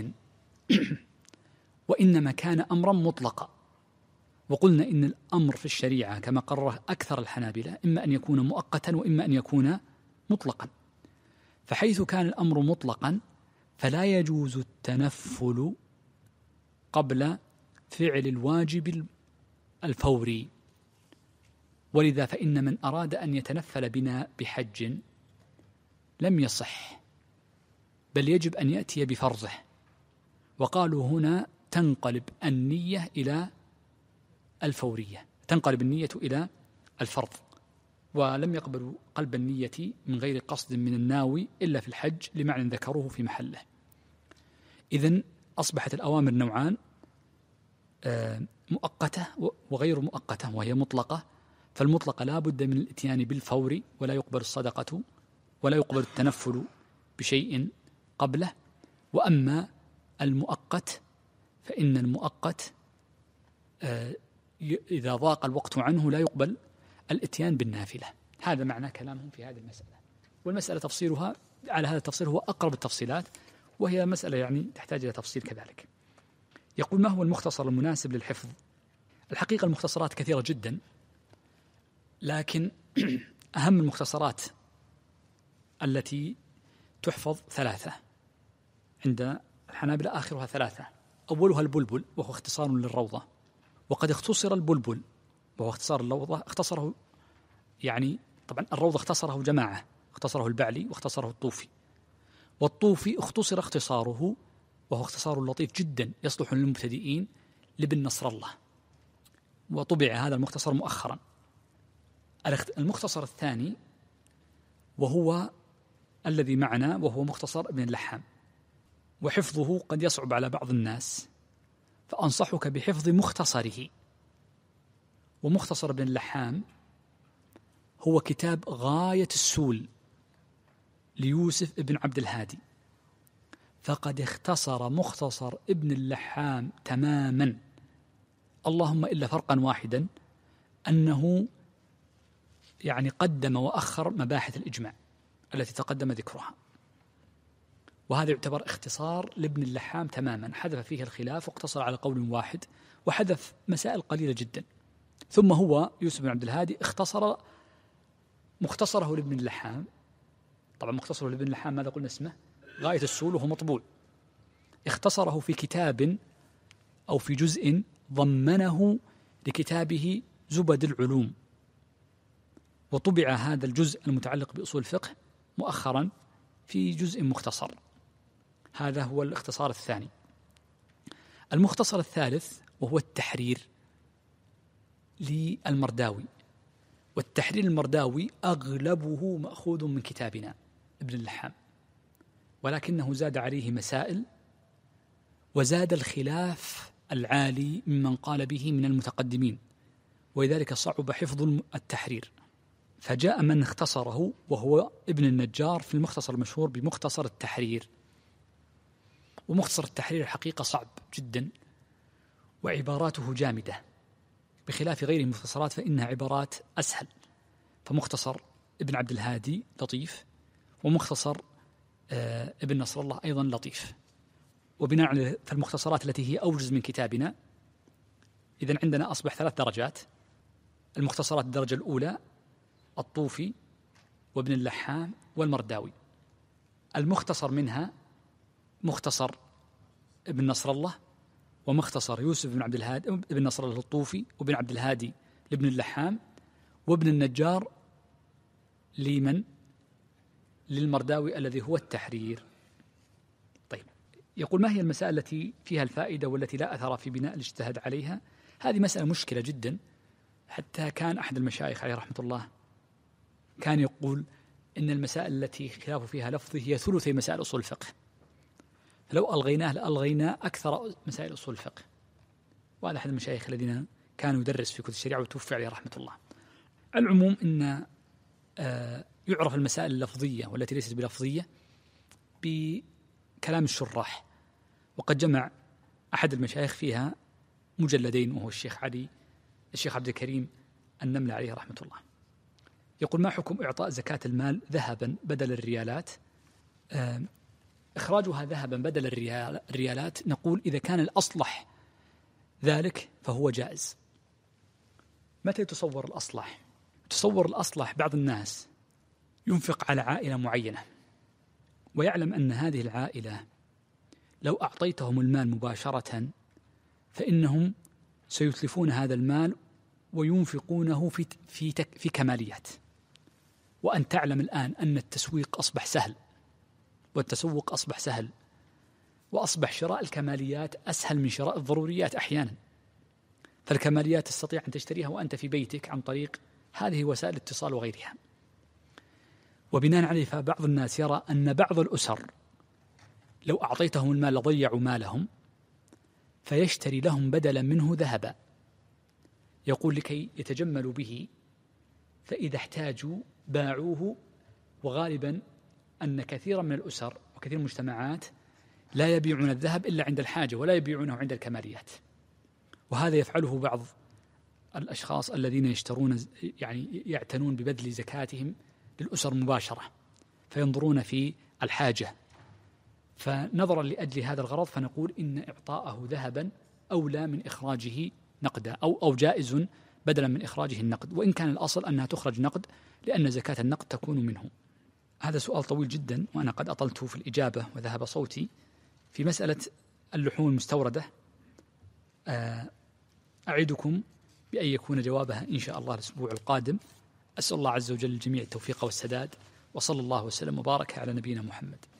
وإنما كان أمرا مطلقا، وقلنا إن الأمر في الشريعة كما قرره أكثر الحنابلة إما أن يكون مؤقتا وإما أن يكون مطلقا، فحيث كان الأمر مطلقا فلا يجوز التنفل قبل فعل الواجب الفوري. ولذا فإن من أراد أن يتنفل بنا بحج لم يصح، بل يجب أن يأتي بفرضه. وقالوا هنا تنقلب النية إلى الفورية، تنقلب النية إلى الفرض، ولم يقبلوا قلب النية من غير قصد من الناوي إلا في الحج لمعنى ذكروه في محله. إذن أصبحت الأوامر نوعان، مؤقتة وغير مؤقتة، وهي مطلقة. فالمطلقة لا بد من الاتيان بالفور، ولا يقبل الصدقة ولا يقبل التنفل بشيء قبله. وأما المؤقت فإن المؤقت إذا ضاق الوقت عنه لا يقبل الاتيان بالنافلة. هذا معنى كلامهم في هذه المسألة، والمسألة تفصيلها على هذا التفصيل هو أقرب التفصيلات، وهي مسألة يعني تحتاج إلى تفصيل كذلك. يقول: ما هو المختصر المناسب للحفظ؟ الحقيقة المختصرات كثيرة جدا، لكن أهم المختصرات التي تحفظ 3 عند الحنابلة، آخرها 3. أولها البلبل، وهو اختصار للروضة، وقد اختصر البلبل وهو اختصار الروضة، اختصره يعني طبعا الروضة اختصره جماعة، اختصره البعلي واختصره الطوفي، والطوفي اختصر اختصاره وهو اختصار لطيف جدا يصلح للمبتدئين لابن نصر الله، وطبع هذا المختصر مؤخرا. المختصر الثاني وهو الذي معنا وهو مختصر ابن اللحام، وحفظه قد يصعب على بعض الناس، فأنصحك بحفظ مختصره. ومختصر ابن اللحام هو كتاب غاية السول ليوسف ابن عبد الهادي، فقد اختصر مختصر ابن اللحام تماما، اللهم إلا فرقا واحدا أنه يعني قدم وأخر مباحث الإجماع التي تقدم ذكرها، وهذا يعتبر اختصار لابن اللحام تماما، حذف فيه الخلاف واقتصر على قول واحد وحذف مسائل قليلة جدا. ثم هو يوسف بن عبد الهادي اختصر مختصره لابن اللحام، طبعا مختصره لابن اللحام ماذا قلنا اسمه؟ غاية السول، وهو مطبوع، اختصره في كتاب أو في جزء ضمنه لكتابه زبد العلوم، وطبع هذا الجزء المتعلق بأصول الفقه مؤخرا في جزء مختصر. هذا هو الاختصار الثاني. المختصر الثالث وهو التحرير للمرداوي، والتحرير المرداوي أغلبه مأخوذ من كتابنا ابن اللحام، ولكنه زاد عليه مسائل وزاد الخلاف العالي ممن قال به من المتقدمين، ولذلك صعب حفظ التحرير، فجاء من اختصره وهو ابن النجار في المختصر المشهور بمختصر التحرير. ومختصر التحرير الحقيقة صعب جدا وعباراته جامدة، بخلاف غير المختصرات فإنها عبارات أسهل، فمختصر ابن عبد الهادي لطيف، ومختصر ابن نصر الله أيضا لطيف. وبناء على فالمختصرات التي هي أوجز من كتابنا، إذن عندنا أصبح 3 درجات. المختصرات الدرجة الأولى الطوفي وابن اللحام والمرداوي. المختصر منها مختصر ابن نصر الله، ومختصر يوسف بن عبد الهادي ابن نصر الله الطوفي، وابن عبد الهادي لابن اللحام، وابن النجار للمرداوي الذي هو التحرير. طيب، يقول: ما هي المسائل التي فيها الفائدة والتي لا أثر في بناء الاجتهاد عليها؟ هذه مسألة مشكلة جدا، حتى كان أحد المشايخ عليه رحمة الله كان يقول إن المسائل التي خلاف فيها لفظي هي ثلثي مسائل أصول الفقه، فلو ألغيناه لألغينا أكثر مسائل أصول الفقه. وهذا أحد المشايخ الذين كانوا يدرس في كتب الشريعة وتوفى عليه رحمة الله. العموم إن يعرف المسائل اللفظية والتي ليست بلفظية بكلام الشراح، وقد جمع أحد المشايخ فيها مجلدين، وهو الشيخ عبد الكريم النملة عليه رحمة الله. يقول: ما حكم إعطاء زكاة المال ذهبا بدل الريالات؟ إخراجها ذهبا بدل الريالات نقول إذا كان الأصلح ذلك فهو جائز. متى يتصور الأصلح؟ تصور الأصلح بعض الناس ينفق على عائلة معينة ويعلم أن هذه العائلة لو أعطيتهم المال مباشرة فإنهم سيتلفون هذا المال وينفقونه في كماليات. وأن تعلم الآن أن التسويق أصبح سهل، والتسوق أصبح سهل، وأصبح شراء الكماليات أسهل من شراء الضروريات أحيانا. فالكماليات تستطيع أن تشتريها وأنت في بيتك عن طريق هذه وسائل الاتصال وغيرها. وبناء عليه فبعض الناس يرى أن بعض الأسر لو أعطيتهم المال لضيعوا مالهم، فيشتري لهم بدلا منه ذهبا، يقول لكي يتجملوا به، فإذا احتاجوا باعوه. وغالبا أن كثيرا من الأسر وكثير من المجتمعات لا يبيعون الذهب إلا عند الحاجة ولا يبيعونه عند الكماليات. وهذا يفعله بعض الأشخاص الذين يعتنون ببذل زكاتهم للأسر مباشرة، فينظرون في الحاجة. فنظرا لأجل هذا الغرض فنقول إن إعطاءه ذهبا أولى من إخراجه نقدا، أو جائز بدلا من إخراجه النقد، وإن كان الأصل أنها تخرج نقد لأن زكاة النقد تكون منه. هذا سؤال طويل جدا، وأنا قد أطلت في الإجابة وذهب صوتي. في مسألة اللحوم المستوردة أعدكم بأن يكون جوابها إن شاء الله الأسبوع القادم. أسأل الله عز وجل الجميع التوفيق والسداد، وصلى الله وسلم وبارك على نبينا محمد.